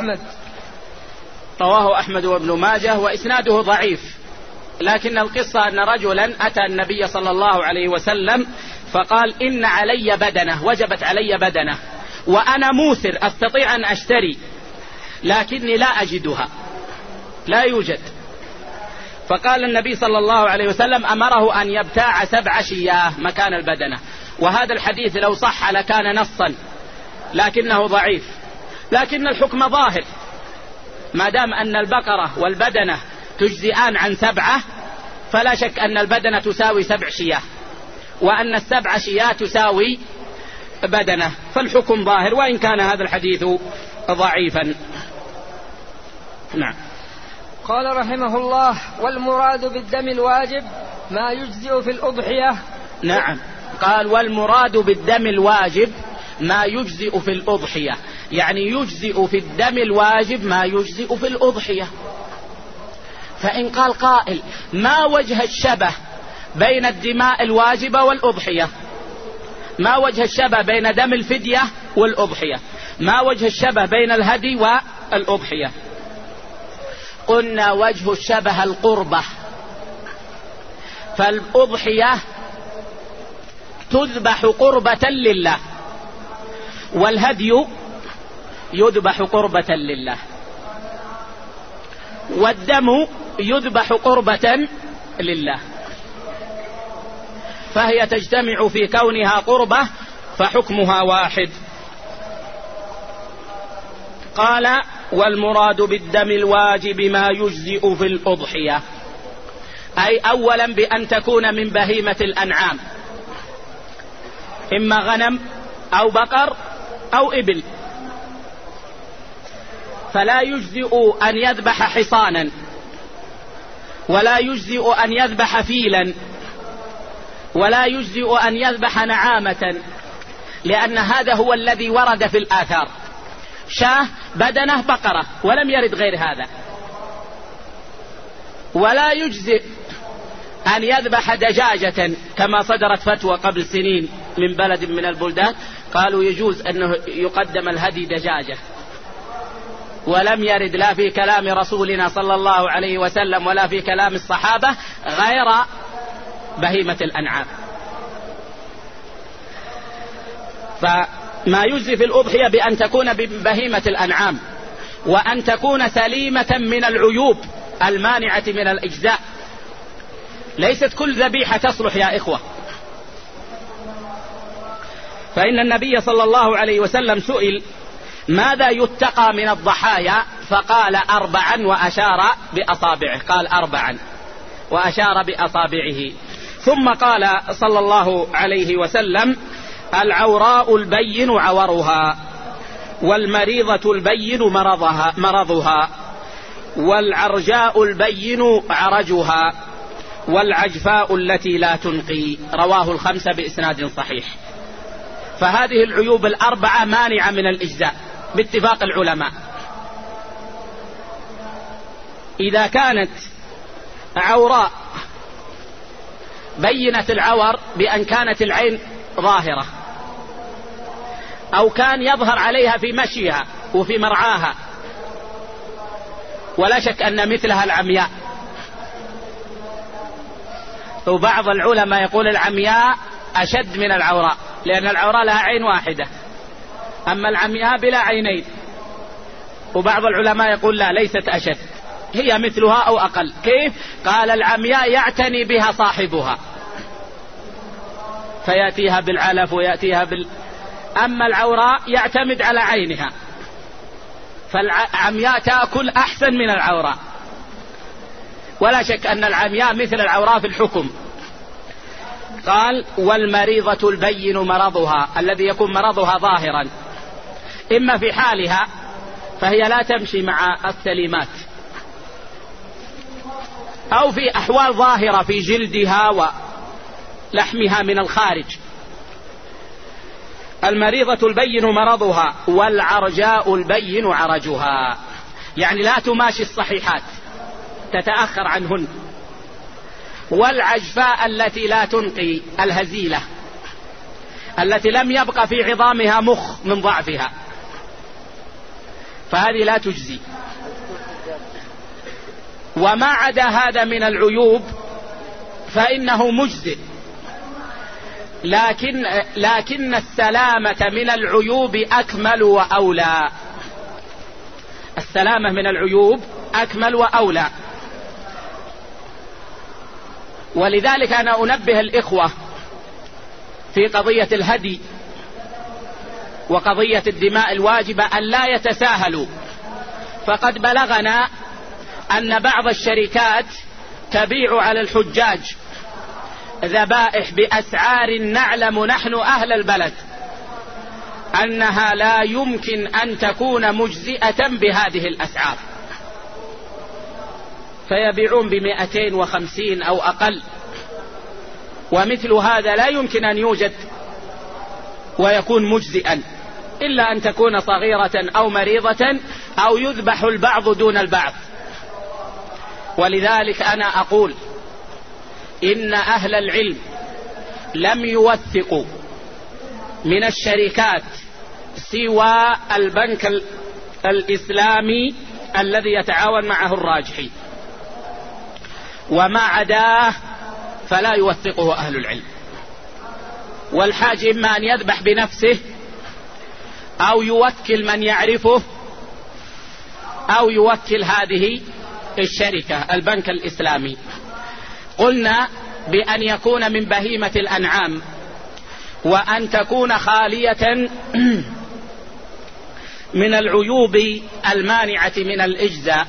أحمد وابن ماجه، وإسناده ضعيف، لكن القصة أن رجلا أتى النبي صلى الله عليه وسلم فقال إن علي بدنة، وجبت علي بدنة، وأنا موسر أستطيع أن أشتري لكني لا أجدها، لا يوجد. فقال النبي صلى الله عليه وسلم أمره أن يبتاع 7 شياه مكان البدنة، وهذا الحديث لو صح لكان نصا، لكنه ضعيف، لكن الحكم ظاهر، ما دام أن البقرة والبدنة تجزئان عن 7 فلا شك أن البدنة تساوي 7 شياه، وأن 7 شياه تساوي بدنة، فالحكم ظاهر، وإن كان هذا الحديث ضعيفا. نعم. قال رحمه الله والمراد بالدم الواجب ما يجزئ في الأضحية. نعم، قال والمراد بالدم الواجب ما يجزئ في الأضحية، يعني يجزئ في الدم الواجب ما يجزئ في الأضحية. فإن قال قائل ما وجه الشبه بين الدماء الواجبة والأضحية؟ ما وجه الشبه بين دم الفدية والأضحية؟ ما وجه الشبه بين الهدي والأضحية؟ قلنا وجه الشبه القربة، فالأضحية تذبح قربة لله، والهدي يذبح قربة لله، والدم يذبح قربة لله، فهي تجتمع في كونها قربة فحكمها واحد. قال والمراد بالدم الواجب ما يجزئ في الأضحية، أي أولا بأن تكون من بهيمة الأنعام، إما غنم أو بقر أو إبل، فلا يجزئ أن يذبح حصانا، ولا يجزئ أن يذبح فيلا، ولا يجزئ أن يذبح نعامة، لأن هذا هو الذي ورد في الآثار. شاه بدنه بقرة، ولم يرد غير هذا. ولا يجزئ أن يذبح دجاجة كما صدرت فتوى قبل سنين من بلد من البلدان، قالوا يجوز أنه يقدم الهدي دجاجة، ولم يرد لا في كلام رسولنا صلى الله عليه وسلم ولا في كلام الصحابة غير بهيمة الأنعام. فما يجزي في الأضحية بأن تكون بهيمة الأنعام، وأن تكون سليمة من العيوب المانعة من الإجزاء. ليست كل ذبيحة تصلح يا إخوة. فإن النبي صلى الله عليه وسلم سئل ماذا يتقى من الضحايا، فقال 4 وأشار بأصابعه، قال 4 وأشار بأصابعه. ثم قال صلى الله عليه وسلم العوراء البين عورها، والمريضة البين مرضها، والعرجاء البين عرجها، والعجفاء التي لا تنقي. رواه الخمسة بإسناد صحيح. فهذه العيوب 4 مانعة من الإجزاء باتفاق العلماء. إذا كانت عوراء بينة العور بأن كانت العين ظاهرة، أو كان يظهر عليها في مشيها وفي مرعاها، ولا شك أن مثلها العمياء. وبعض العلماء يقول العمياء أشد من العوراء، لأن العوراء لها عين واحدة، أما العمياء بلا عينين. وبعض العلماء يقول لا، ليست أشد، هي مثلها أو أقل. كيف؟ قال العمياء يعتني بها صاحبها، فيأتيها بالعلف ويأتيها أما العوراء يعتمد على عينها، فالعمياء تأكل أحسن من العوراء. ولا شك أن العمياء مثل العوراء في الحكم. قال والمريضة البين مرضها، الذي يكون مرضها ظاهرا، إما في حالها فهي لا تمشي مع السليمات، أو في أحوال ظاهرة في جلدها ولحمها من الخارج. المريضة البين مرضها، والعرجاء البين عرجها، يعني لا تماشي الصحيحات، تتأخر عنهن. والعجفاء التي لا تنقي، الهزيلة التي لم يبقى في عظامها مخ من ضعفها، فهذه لا تجزي. وما عدا هذا من العيوب فإنه مجزئ، لكن السلامة من العيوب أكمل وأولى. السلامة من العيوب أكمل وأولى. ولذلك أنا أنبه الإخوة في قضية الهدي وقضية الدماء الواجبة أن لا يتساهلوا. فقد بلغنا أن بعض الشركات تبيع على الحجاج ذبائح بأسعار نعلم نحن أهل البلد أنها لا يمكن أن تكون مجزئة بهذه الأسعار، فيبيعون ب250 أو أقل. ومثل هذا لا يمكن أن يوجد ويكون مجزئا، إلا أن تكون صغيرة أو مريضة أو يذبح البعض دون البعض. ولذلك أنا أقول إن أهل العلم لم يوثقوا من الشركات سوى البنك الإسلامي الذي يتعاون معه الراجحي، وما عداه فلا يوثقه أهل العلم. والحاج إما أن يذبح بنفسه أو يوكل من يعرفه أو يوكل هذه الشركة البنك الإسلامي. قلنا بأن يكون من بهيمة الأنعام، وأن تكون خالية من العيوب المانعة من الإجزاء،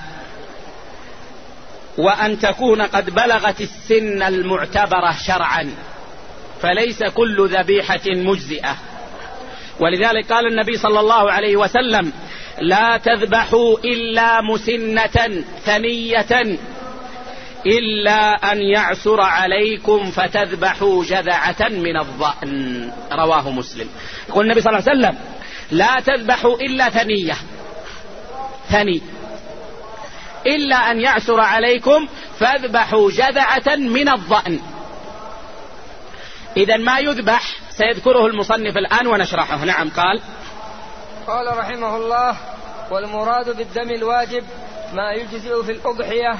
وأن تكون قد بلغت السن المعتبرة شرعا، فليس كل ذبيحة مجزئة. ولذلك قال النبي صلى الله عليه وسلم لا تذبحوا إلا مسنة ثنية إلا أن يعسر عليكم فتذبحوا جذعة من الضأن. رواه مسلم. يقول النبي صلى الله عليه وسلم لا تذبحوا إلا ثنية، ثني، إلا أن يعسر عليكم فاذبحوا جذعة من الضأن. إذن ما يذبح سيذكره المصنف الآن ونشرحه. نعم. قال رحمه الله: والمراد بالدم الواجب ما يجزئ في الأضحية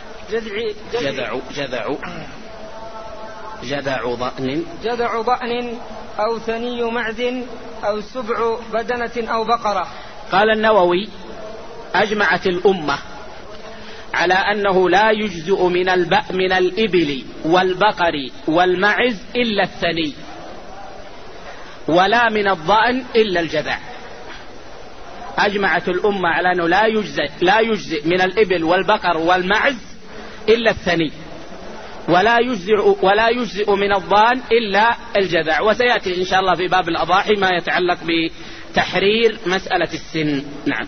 جذع ضأن أو ثني معز أو سبع بدنة أو بقرة. قال النووي: أجمعت الأمة على أنه لا يجزئ من الإبل والبقر والمعز إلا الثني، ولا من الضأن إلا الجذع. أجمعت الأمة على أنه لا يجزئ من الإبل والبقر والمعز إلا الثني، ولا يجزئ من الضأن إلا الجذع. وسيأتي إن شاء الله في باب الأضاحي ما يتعلق بتحرير مسألة السن. نعم.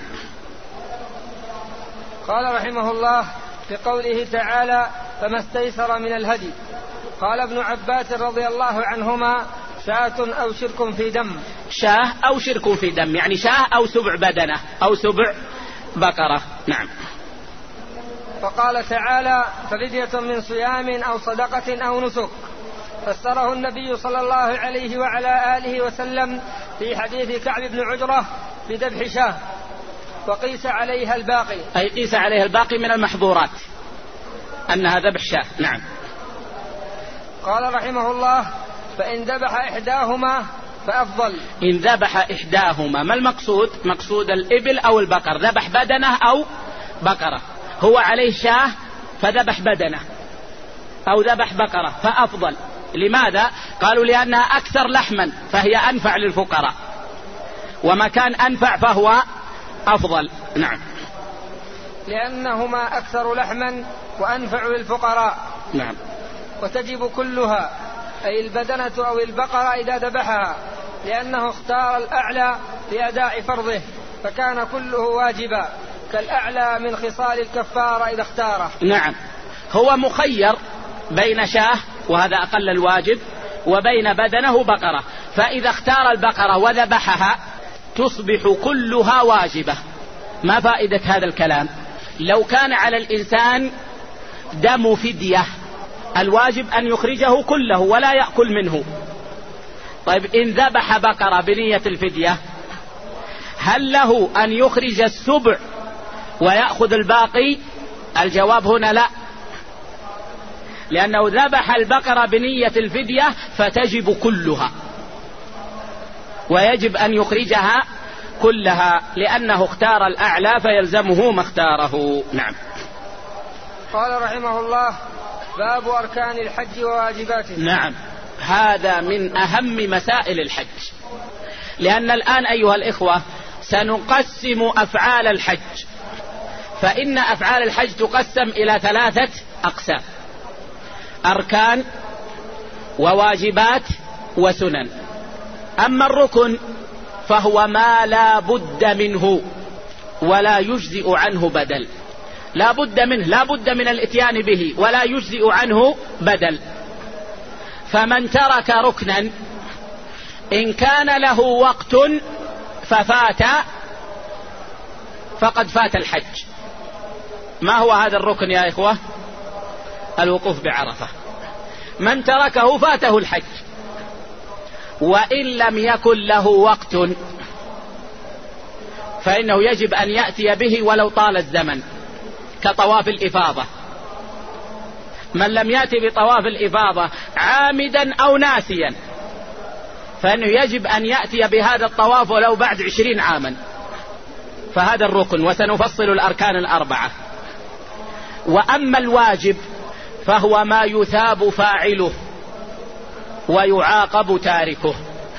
قال رحمه الله في قوله تعالى: فما استيسر من الهدي. قال ابن عباس رضي الله عنهما: شاة أو شرك في دم. شاه أو شرك في دم، يعني شاه أو سبع بدنة أو سبع بقرة. نعم. فقال تعالى: ففدية من صيام أو صدقة أو نسك. فسره النبي صلى الله عليه وعلى آله وسلم في حديث كعب بن عجرة بذبح شاه، وقيس عليها الباقي، أي قيس عليها الباقي من المحظورات أنها ذبح شاه. نعم. قال رحمه الله: فإن ذبح إحداهما فأفضل. إن ذبح إحداهما، ما المقصود؟ مقصود الإبل أو البقر، ذبح بدنة أو بقرة، هو عليه شاه فذبح بدنة أو ذبح بقرة فأفضل. لماذا؟ قالوا: لأنها أكثر لحما فهي أنفع للفقراء، وما كان أنفع فهو أفضل. نعم. لأنهما أكثر لحما وأنفع للفقراء. نعم. وتجب كلها، أي البدنة أو البقرة إذا ذبحها، لأنه اختار الأعلى لأداء فرضه، فكان كله واجبا، كالأعلى من خصال الكفارة إذا اختاره. نعم. هو مخير بين شاه وهذا أقل الواجب وبين بدنه بقرة، فإذا اختار البقرة وذبحها تصبح كلها واجبة. ما فائدة هذا الكلام؟ لو كان على الإنسان دم فدية الواجب أن يخرجه كله ولا يأكل منه. طيب إن ذبح بقرة بنية الفدية هل له أن يخرج السبع ويأخذ الباقي؟ الجواب هنا لا، لأنه ذبح البقرة بنية الفدية فتجب كلها، ويجب أن يخرجها كلها لأنه اختار الأعلى فيلزمه ما اختاره. نعم. قال رحمه الله: باب أركان الحج وواجباته. نعم. هذا من أهم مسائل الحج، لأن الآن أيها الإخوة سنقسم أفعال الحج، فإن أفعال الحج تقسم إلى 3 أقسام: أركان وواجبات وسنن. أما الركن فهو ما لا بد منه ولا يجزئ عنه بدل، لا بد منه، لا بد من الاتيان به ولا يجزئ عنه بدل. فمن ترك ركنا إن كان له وقت ففات فقد فات الحج. ما هو هذا الركن يا إخوة؟ الوقوف بعرفة. من تركه فاته الحج، وإن لم يكن له وقت فإنه يجب أن يأتي به ولو طال الزمن، كطواف الإفاضة. من لم يأتي بطواف الإفاضة عامدا أو ناسيا فإنه يجب أن يأتي بهذا الطواف ولو بعد 20 عاما، فهذا الركن، وسنفصل الأركان 4. وأما الواجب فهو ما يثاب فاعله ويعاقب تاركه،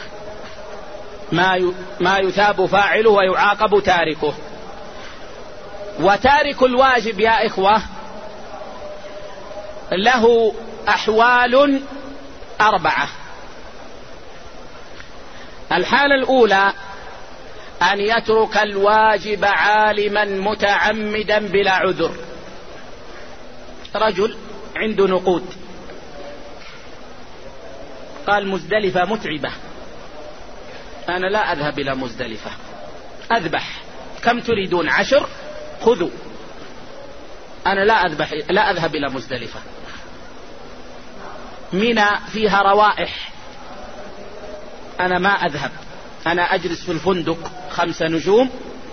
ما يثاب فاعله ويعاقب تاركه. وتارك الواجب يا إخوة له أحوال 4. الحالة الأولى أن يترك الواجب عالما متعمدا بلا عذر. رجل عنده نقود، قال مزدلفة متعبة أنا لا أذهب إلى مزدلفة، أذبح. كم تريدون؟ 10؟ خذوا. أنا لا أذهب إلى مزدلفة. منى فيها روائح، أنا ما أذهب، أنا أجلس في الفندق 5 نجوم.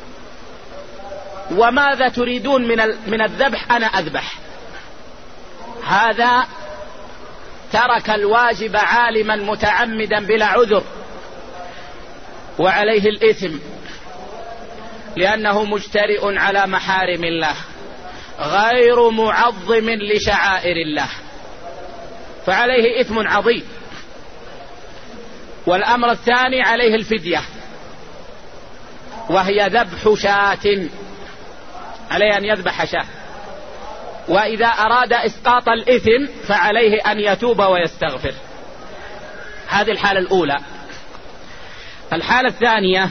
وماذا تريدون من الذبح؟ أنا أذبح. هذا ترك الواجب عالما متعمدا بلا عذر، وعليه الإثم، لأنه مجترئ على محارم الله غير معظم لشعائر الله، فعليه إثم عظيم. والأمر الثاني عليه الفدية، وهي ذبح شاة، عليه أن يذبح شاة. وإذا أراد إسقاط الإثم فعليه أن يتوب ويستغفر. هذه الحالة الأولى. الحالة الثانية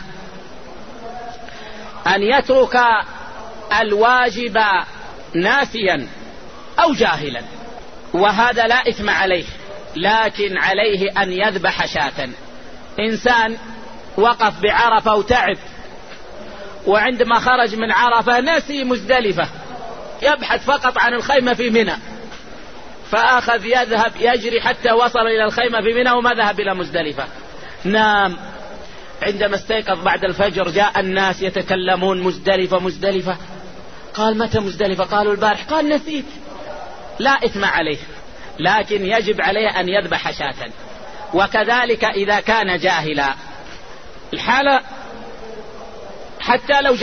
أن يترك الواجب ناسيا أو جاهلا، وهذا لا إثم عليه، لكن عليه أن يذبح شاة. إنسان وقف بعرفة وتعب، وعندما خرج من عرفة نسي مزدلفة، يبحث فقط عن الخيمة في منى، فأخذ يذهب يجري حتى وصل إلى الخيمة في منى وما ذهب إلى مزدلفة. نام. عندما استيقظ بعد الفجر جاء الناس يتكلمون مزدلفة مزدلفة. قال متى مزدلفة؟ قالوا البارح. قال نسيت. لا إثم عليه، لكن يجب عليه أن يذبح شاة. وكذلك إذا كان جاهلا. الحالة حتى لو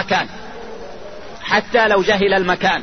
جهل المكان،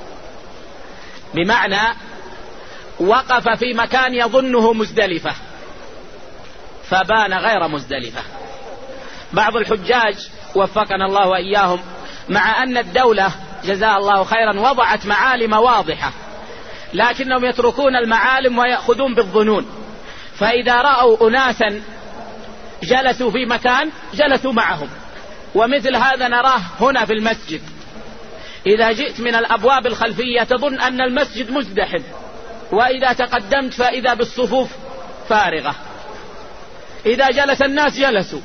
بمعنى وقف في مكان يظنه مزدلفة فبان غير مزدلفة. بعض الحجاج وفقنا الله وإياهم، مع أن الدولة جزاها الله خيرا وضعت معالم واضحة، لكنهم يتركون المعالم ويأخذون بالظنون. فإذا رأوا أناسا جلسوا في مكان جلسوا معهم، ومثل هذا نراه هنا في المسجد. إذا جئت من الأبواب الخلفية تظن أن المسجد مزدحم، وإذا تقدمت فإذا بالصفوف فارغة. إذا جلس الناس جلسوا.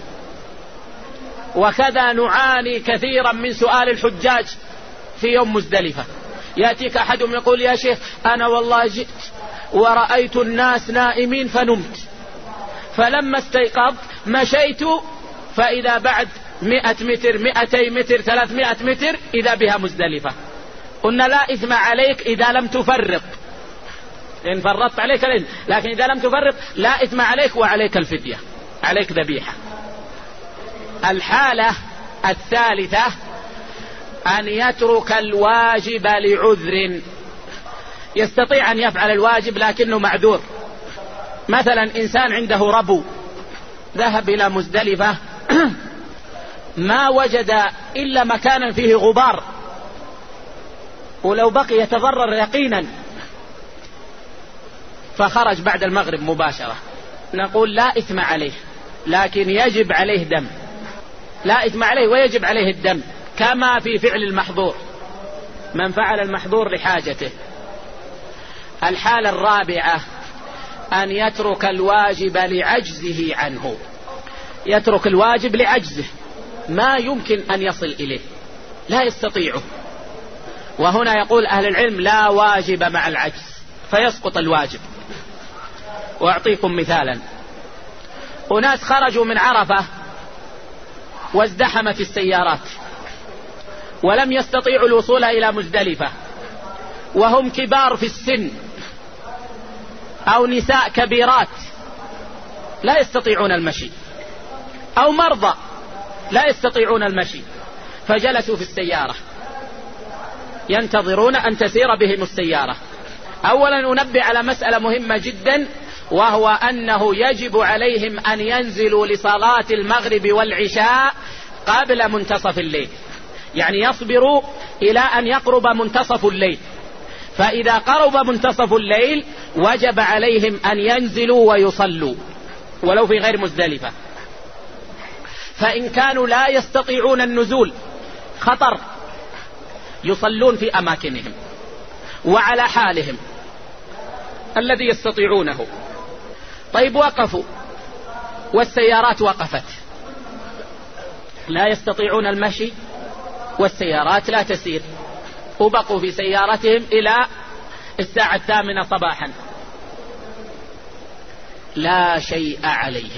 وكذا نعاني كثيرا من سؤال الحجاج في يوم مزدلفة. يأتيك أحدهم يقول يا شيخ أنا والله جئت ورأيت الناس نائمين فنمت، فلما استيقظت مشيت فإذا بعد 100 متر 200 متر 300 متر إذا بها مزدلفة. قلنا لا إثم عليك إذا لم تفرط، إن فرطت عليك الإثم، لكن إذا لم تفرط لا إثم عليك، وعليك الفدية، عليك ذبيحة. الحالة الثالثة أن يترك الواجب لعذر، يستطيع أن يفعل الواجب لكنه معذور. مثلا إنسان عنده ربو، ذهب إلى مزدلفة ما وجد إلا مكانا فيه غبار، ولو بقي يتضرر يقينا، فخرج بعد المغرب مباشرة، نقول لا إثم عليه، لكن يجب عليه دم. لا إثم عليه ويجب عليه الدم، كما في فعل المحظور، من فعل المحظور لحاجته. الحالة الرابعة أن يترك الواجب لعجزه عنه، يترك الواجب لعجزه، ما يمكن أن يصل إليه، لا يستطيعه. وهنا يقول أهل العلم لا واجب مع العجز، فيسقط الواجب. وأعطيكم مثالا. أناس خرجوا من عرفة وازدحمت السيارات ولم يستطيعوا الوصول إلى مزدلفة، وهم كبار في السن أو نساء كبيرات لا يستطيعون المشي، أو مرضى لا يستطيعون المشي، فجلسوا في السيارة ينتظرون أن تسير بهم السيارة. أولا أنبه على مسألة مهمة جدا، وهو أنه يجب عليهم أن ينزلوا لصلاة المغرب والعشاء قبل منتصف الليل، يعني يصبروا إلى أن يقرب منتصف الليل، فإذا قرب منتصف الليل وجب عليهم أن ينزلوا ويصلوا ولو في غير مزدلفة. فإن كانوا لا يستطيعون النزول خطر، يصلون في أماكنهم وعلى حالهم الذي يستطيعونه. طيب وقفوا والسيارات وقفت، لا يستطيعون المشي والسيارات لا تسير، وبقوا في سيارتهم إلى 8:00 صباحا، لا شيء عليهم،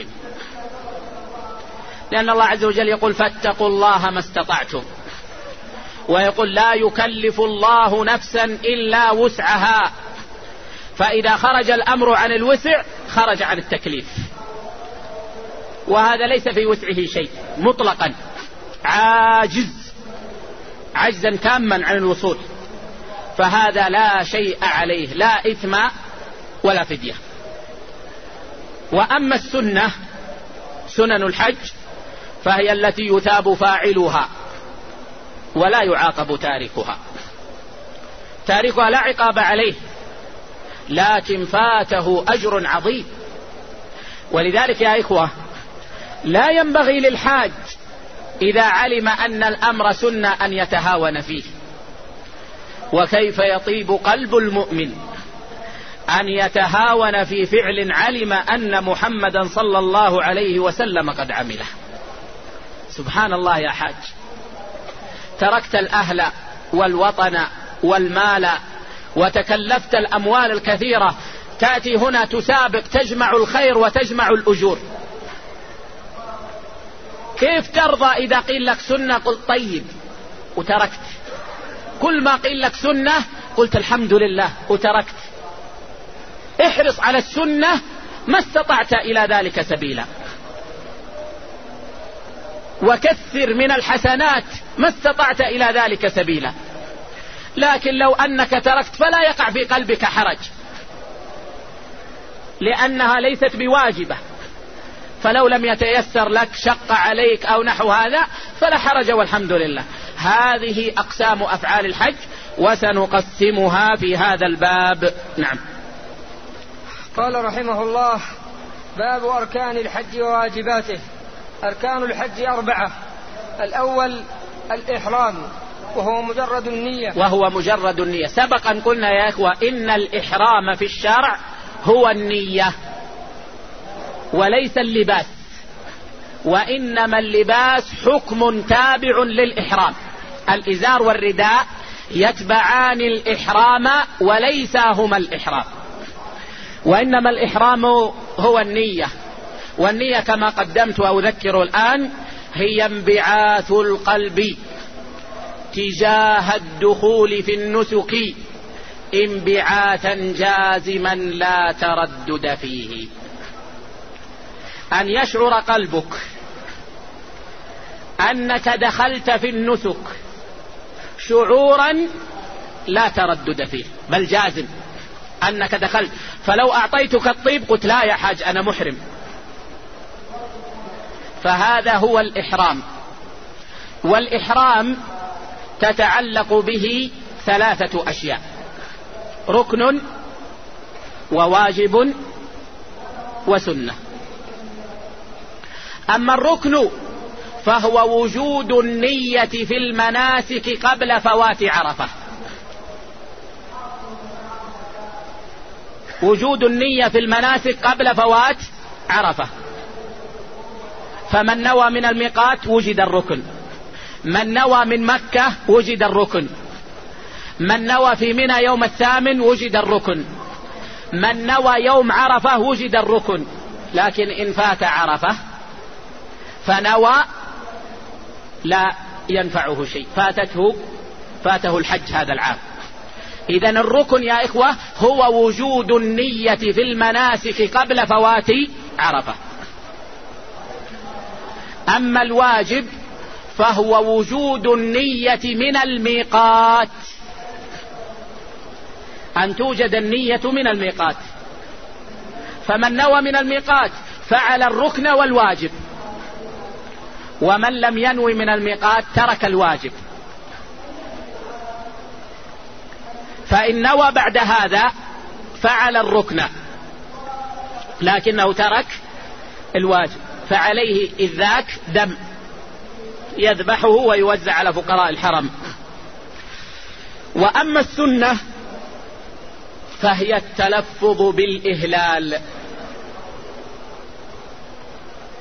لأن الله عز وجل يقول فاتقوا الله ما استطعتم، ويقول لا يكلف الله نفسا إلا وسعها، فإذا خرج الأمر عن الوسع خرج عن التكليف، وهذا ليس في وسعه شيء مطلقا، عاجز عجزا تاما عن الوصول، فهذا لا شيء عليه، لا إثم ولا فدية. وأما السنة سنن الحج فهي التي يثاب فاعلها ولا يعاقب تاركها، تاركها لا عقاب عليه لكن فاته أجر عظيم. ولذلك يا إخوة لا ينبغي للحاج إذا علم أن الأمر سنة أن يتهاون فيه، وكيف يطيب قلب المؤمن أن يتهاون في فعل علم أن محمدا صلى الله عليه وسلم قد عمله. سبحان الله يا حاج، تركت الأهل والوطن والمال وتكلفت الأموال الكثيرة، تأتي هنا تسابق تجمع الخير وتجمع الأجور، كيف ترضى إذا قيل لك سنة قلت طيب وتركت، كل ما قيل لك سنة قلت الحمد لله وتركت؟ احرص على السنة ما استطعت إلى ذلك سبيلا، وكثر من الحسنات ما استطعت إلى ذلك سبيلا، لكن لو أنك تركت فلا يقع في قلبك حرج، لأنها ليست بواجبة، فلو لم يتيسر لك شق عليك أو نحو هذا فلا حرج والحمد لله. هذه أقسام أفعال الحج وسنقسمها في هذا الباب. نعم. قال رحمه الله: باب أركان الحج وواجباته. أركان الحج 4. الأول الإحرام وهو مجرد النية. سبق أن قلنا يا إخوة إن الإحرام في الشرع هو النية وليس اللباس، وإنما اللباس حكم تابع للإحرام، الإزار والرداء يتبعان الإحرام وليس هما الإحرام، وإنما الإحرام هو النية، والنية كما قدمت وأذكر الآن هي انبعاث القلب تجاه الدخول في النسك انبعاثا جازما لا تردد فيه، أن يشعر قلبك أنك دخلت في النسك شعورا لا تردد فيه، بل جازم أنك دخلت. فلو أعطيتك الطيب قلت لا يا حاج أنا محرم، فهذا هو الإحرام. والإحرام تتعلق به 3 أشياء: ركن وواجب وسنة. أما الركن فهو وجود النية في المناسك قبل فوات عرفة، وجود النية في المناسك قبل فوات عرفة. فمن نوى من الميقات وجد الركن، من نوى من مكة وجد الركن، من نوى في منى يوم 8 وجد الركن، من نوى يوم عرفة وجد الركن. لكن إن فات عرفة فنوى لا ينفعه شيء، فاته الحج هذا العام. إذن الركن يا إخوة هو وجود النية في المناسك قبل فوات عرفة. أما الواجب فهو وجود النية من الميقات، أن توجد النية من الميقات. فمن نوى من الميقات فعل الركن والواجب، ومن لم ينوي من الميقات ترك الواجب. فإن نوى بعد هذا فعل الركن لكنه ترك الواجب، فعليه إذ ذاك دم يذبحه ويوزع على فقراء الحرم. وأما السنة فهي التلفظ بالإهلال،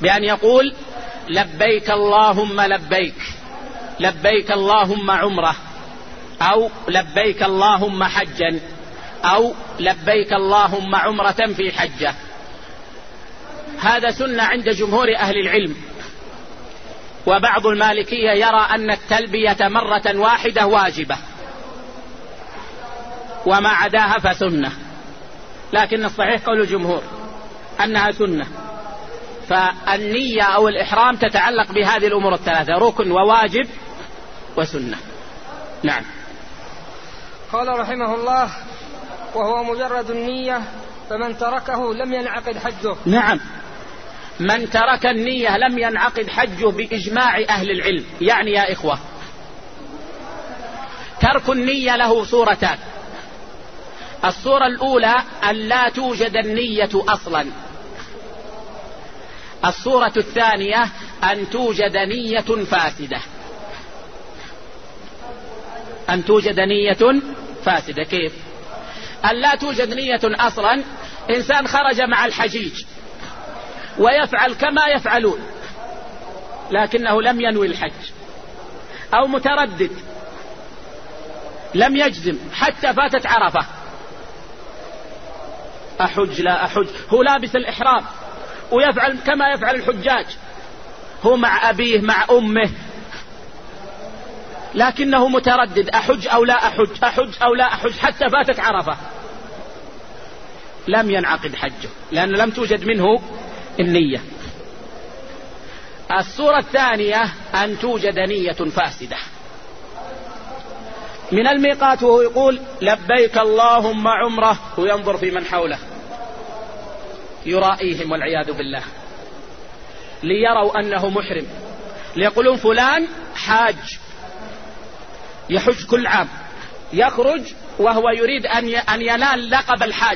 بأن يقول لبيك اللهم لبيك، لبيك اللهم عمرة، أو لبيك اللهم حجا، أو لبيك اللهم عمرة في حجة. هذا سنة عند جمهور أهل العلم، وبعض المالكية يرى أن التلبية مرة واحدة واجبة، وما عداها فسنة، لكن الصحيح قول الجمهور أنها سنة. فالنية أو الإحرام تتعلق بهذه الأمور الثلاثة: ركن وواجب وسنة. نعم. قال رحمه الله: وهو مجرد النية، فمن تركه لم ينعقد حجه. نعم، من ترك النية لم ينعقد حجه بإجماع أهل العلم. يعني يا إخوة، ترك النية له صورتان: الصورة الأولى أن لا توجد النية أصلا، الصورة الثانية أن توجد نية فاسدة. أن توجد نية فاسدة كيف؟ أن لا توجد نية أصلا، إنسان خرج مع الحجيج ويفعل كما يفعلون لكنه لم ينوي الحج، أو متردد لم يجزم حتى فاتت عرفة، أحج لا أحج، هو لابس الإحرام ويفعل كما يفعل الحجاج، هو مع أبيه مع أمه، لكنه متردد: أحج أو لا أحج، أحج أو لا أحج، حتى فاتت عرفة. لم ينعقد حجه، لأن لم توجد منه النية. الصورة الثانية أن توجد نية فاسدة. من الميقات وهو يقول لبيك اللهم عمره، وينظر في من حوله يرائيهم والعياذ بالله ليروا أنه محرم، ليقولون فلان حاج يحج كل عام، يخرج وهو يريد أن ينال لقب الحاج،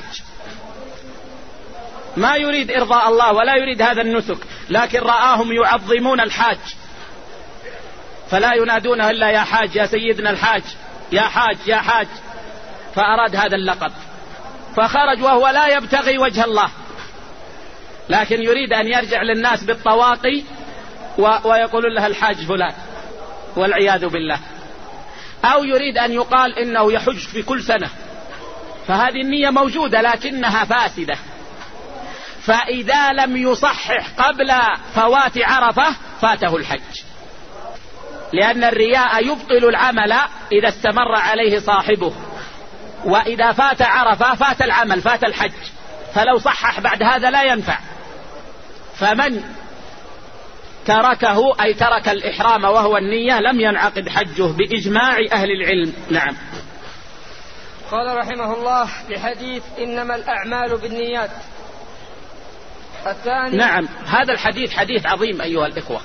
ما يريد إرضاء الله ولا يريد هذا النسك، لكن رآهم يعظمون الحاج فلا ينادونه إلا يا حاج، يا سيدنا الحاج، يا حاج يا حاج، فأراد هذا اللقب، فخرج وهو لا يبتغي وجه الله، لكن يريد أن يرجع للناس بالطواقي ويقول لها الحاج فلان والعياذ بالله، أو يريد أن يقال إنه يحج في كل سنة، فهذه النية موجودة لكنها فاسدة. فإذا لم يصحح قبل فوات عرفة فاته الحج، لأن الرياء يبطل العمل إذا استمر عليه صاحبه، وإذا فات عرفة فات العمل، فات الحج، فلو صحح بعد هذا لا ينفع. فمن تركه أي ترك الإحرام وهو النية لم ينعقد حجه بإجماع أهل العلم. نعم. قال رحمه الله: لحديث إنما الأعمال بالنيات الثاني. نعم، هذا الحديث حديث عظيم أيها الإخوة،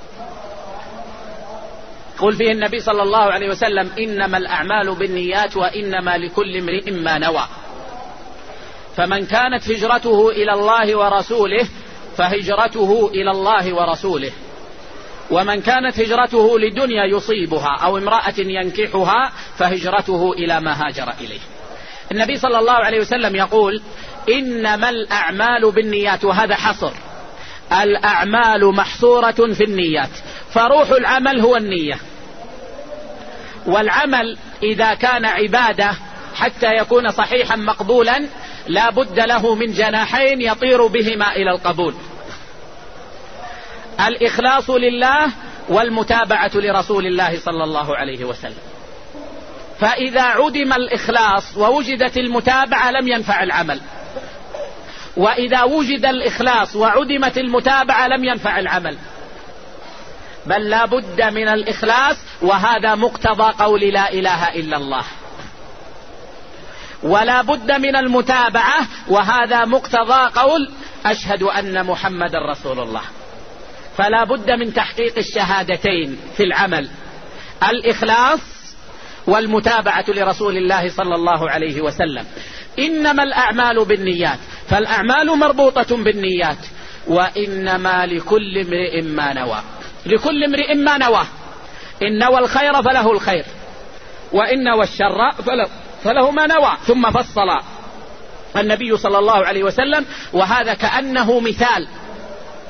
قل فيه النبي صلى الله عليه وسلم: إنما الأعمال بالنيات وإنما لكل امرئ ما نوى. فمن كانت هجرته إلى الله ورسوله فهجرته إلى الله ورسوله، ومن كانت هجرته لدنيا يصيبها أو امرأة ينكحها فهجرته إلى ما هاجر إليه. النبي صلى الله عليه وسلم يقول: إنما الأعمال بالنيات، وهذا حصر، الأعمال محصورة في النيات، فروح العمل هو النية. والعمل إذا كان عبادة حتى يكون صحيحا مقبولا لا بد له من جناحين يطير بهما إلى القبول: الإخلاص لله والمتابعة لرسول الله صلى الله عليه وسلم. فإذا عدم الإخلاص ووجدت المتابعة لم ينفع العمل، وإذا وجد الإخلاص وعدمت المتابعة لم ينفع العمل، بل لا بد من الإخلاص، وهذا مقتضى قول لا إله إلا الله، ولا بد من المتابعة، وهذا مقتضى قول أشهد أن محمد رسول الله. فلا بد من تحقيق الشهادتين في العمل: الإخلاص والمتابعة لرسول الله صلى الله عليه وسلم. إنما الأعمال بالنيات، فالأعمال مربوطة بالنيات، وإنما لكل امرئ ما نوى. لكل امرئ ما نوى، إن نوى الخير فله الخير، وإن نوى الشر فله ما نوى. ثم فصل النبي صلى الله عليه وسلم، وهذا كأنه مثال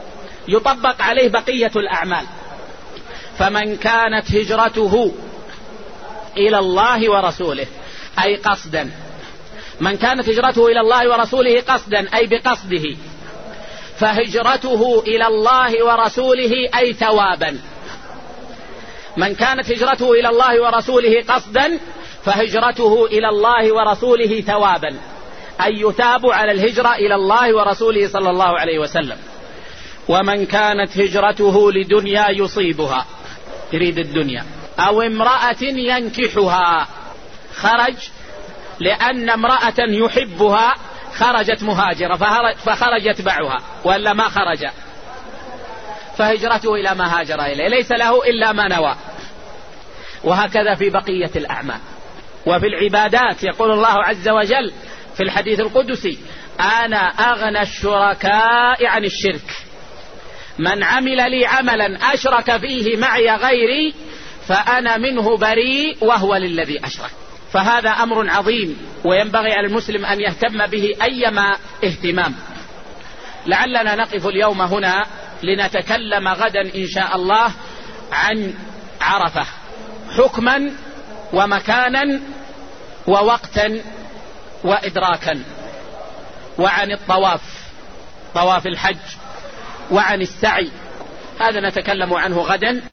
يطبق عليه بقية الأعمال. فمن كانت هجرته إلى الله ورسوله أي قصدا، من كانت هجرته إلى الله ورسوله قصدا أي بقصده، فهجرته إلى الله ورسوله أي ثوابا. من كانت هجرته إلى الله ورسوله قصدا فهجرته إلى الله ورسوله ثوابا، أي يثاب على الهجرة إلى الله ورسوله صلى الله عليه وسلم. ومن كانت هجرته لدنيا يصيبها، يريد الدنيا، أو امرأة ينكحها، خرج لأن امرأة يحبها خرجت مهاجرة فخرج يتبعها ولا ما خرج، فهجرته إلى ما هاجر إليه، ليس له إلا ما نوى. وهكذا في بقية الأعمال. وفي العبادات يقول الله عز وجل في الحديث القدسي: أنا أغنى الشركاء عن الشرك، من عمل لي عملا أشرك فيه معي غيري فأنا منه بريء وهو للذي أشرك. فهذا أمر عظيم وينبغي على المسلم أن يهتم به أيما اهتمام. لعلنا نقف اليوم هنا لنتكلم غدا إن شاء الله عن عرفة حكما ومكانا ووقتا وإدراكا، وعن الطواف، طواف الحج، وعن السعي، هذا نتكلم عنه غدا.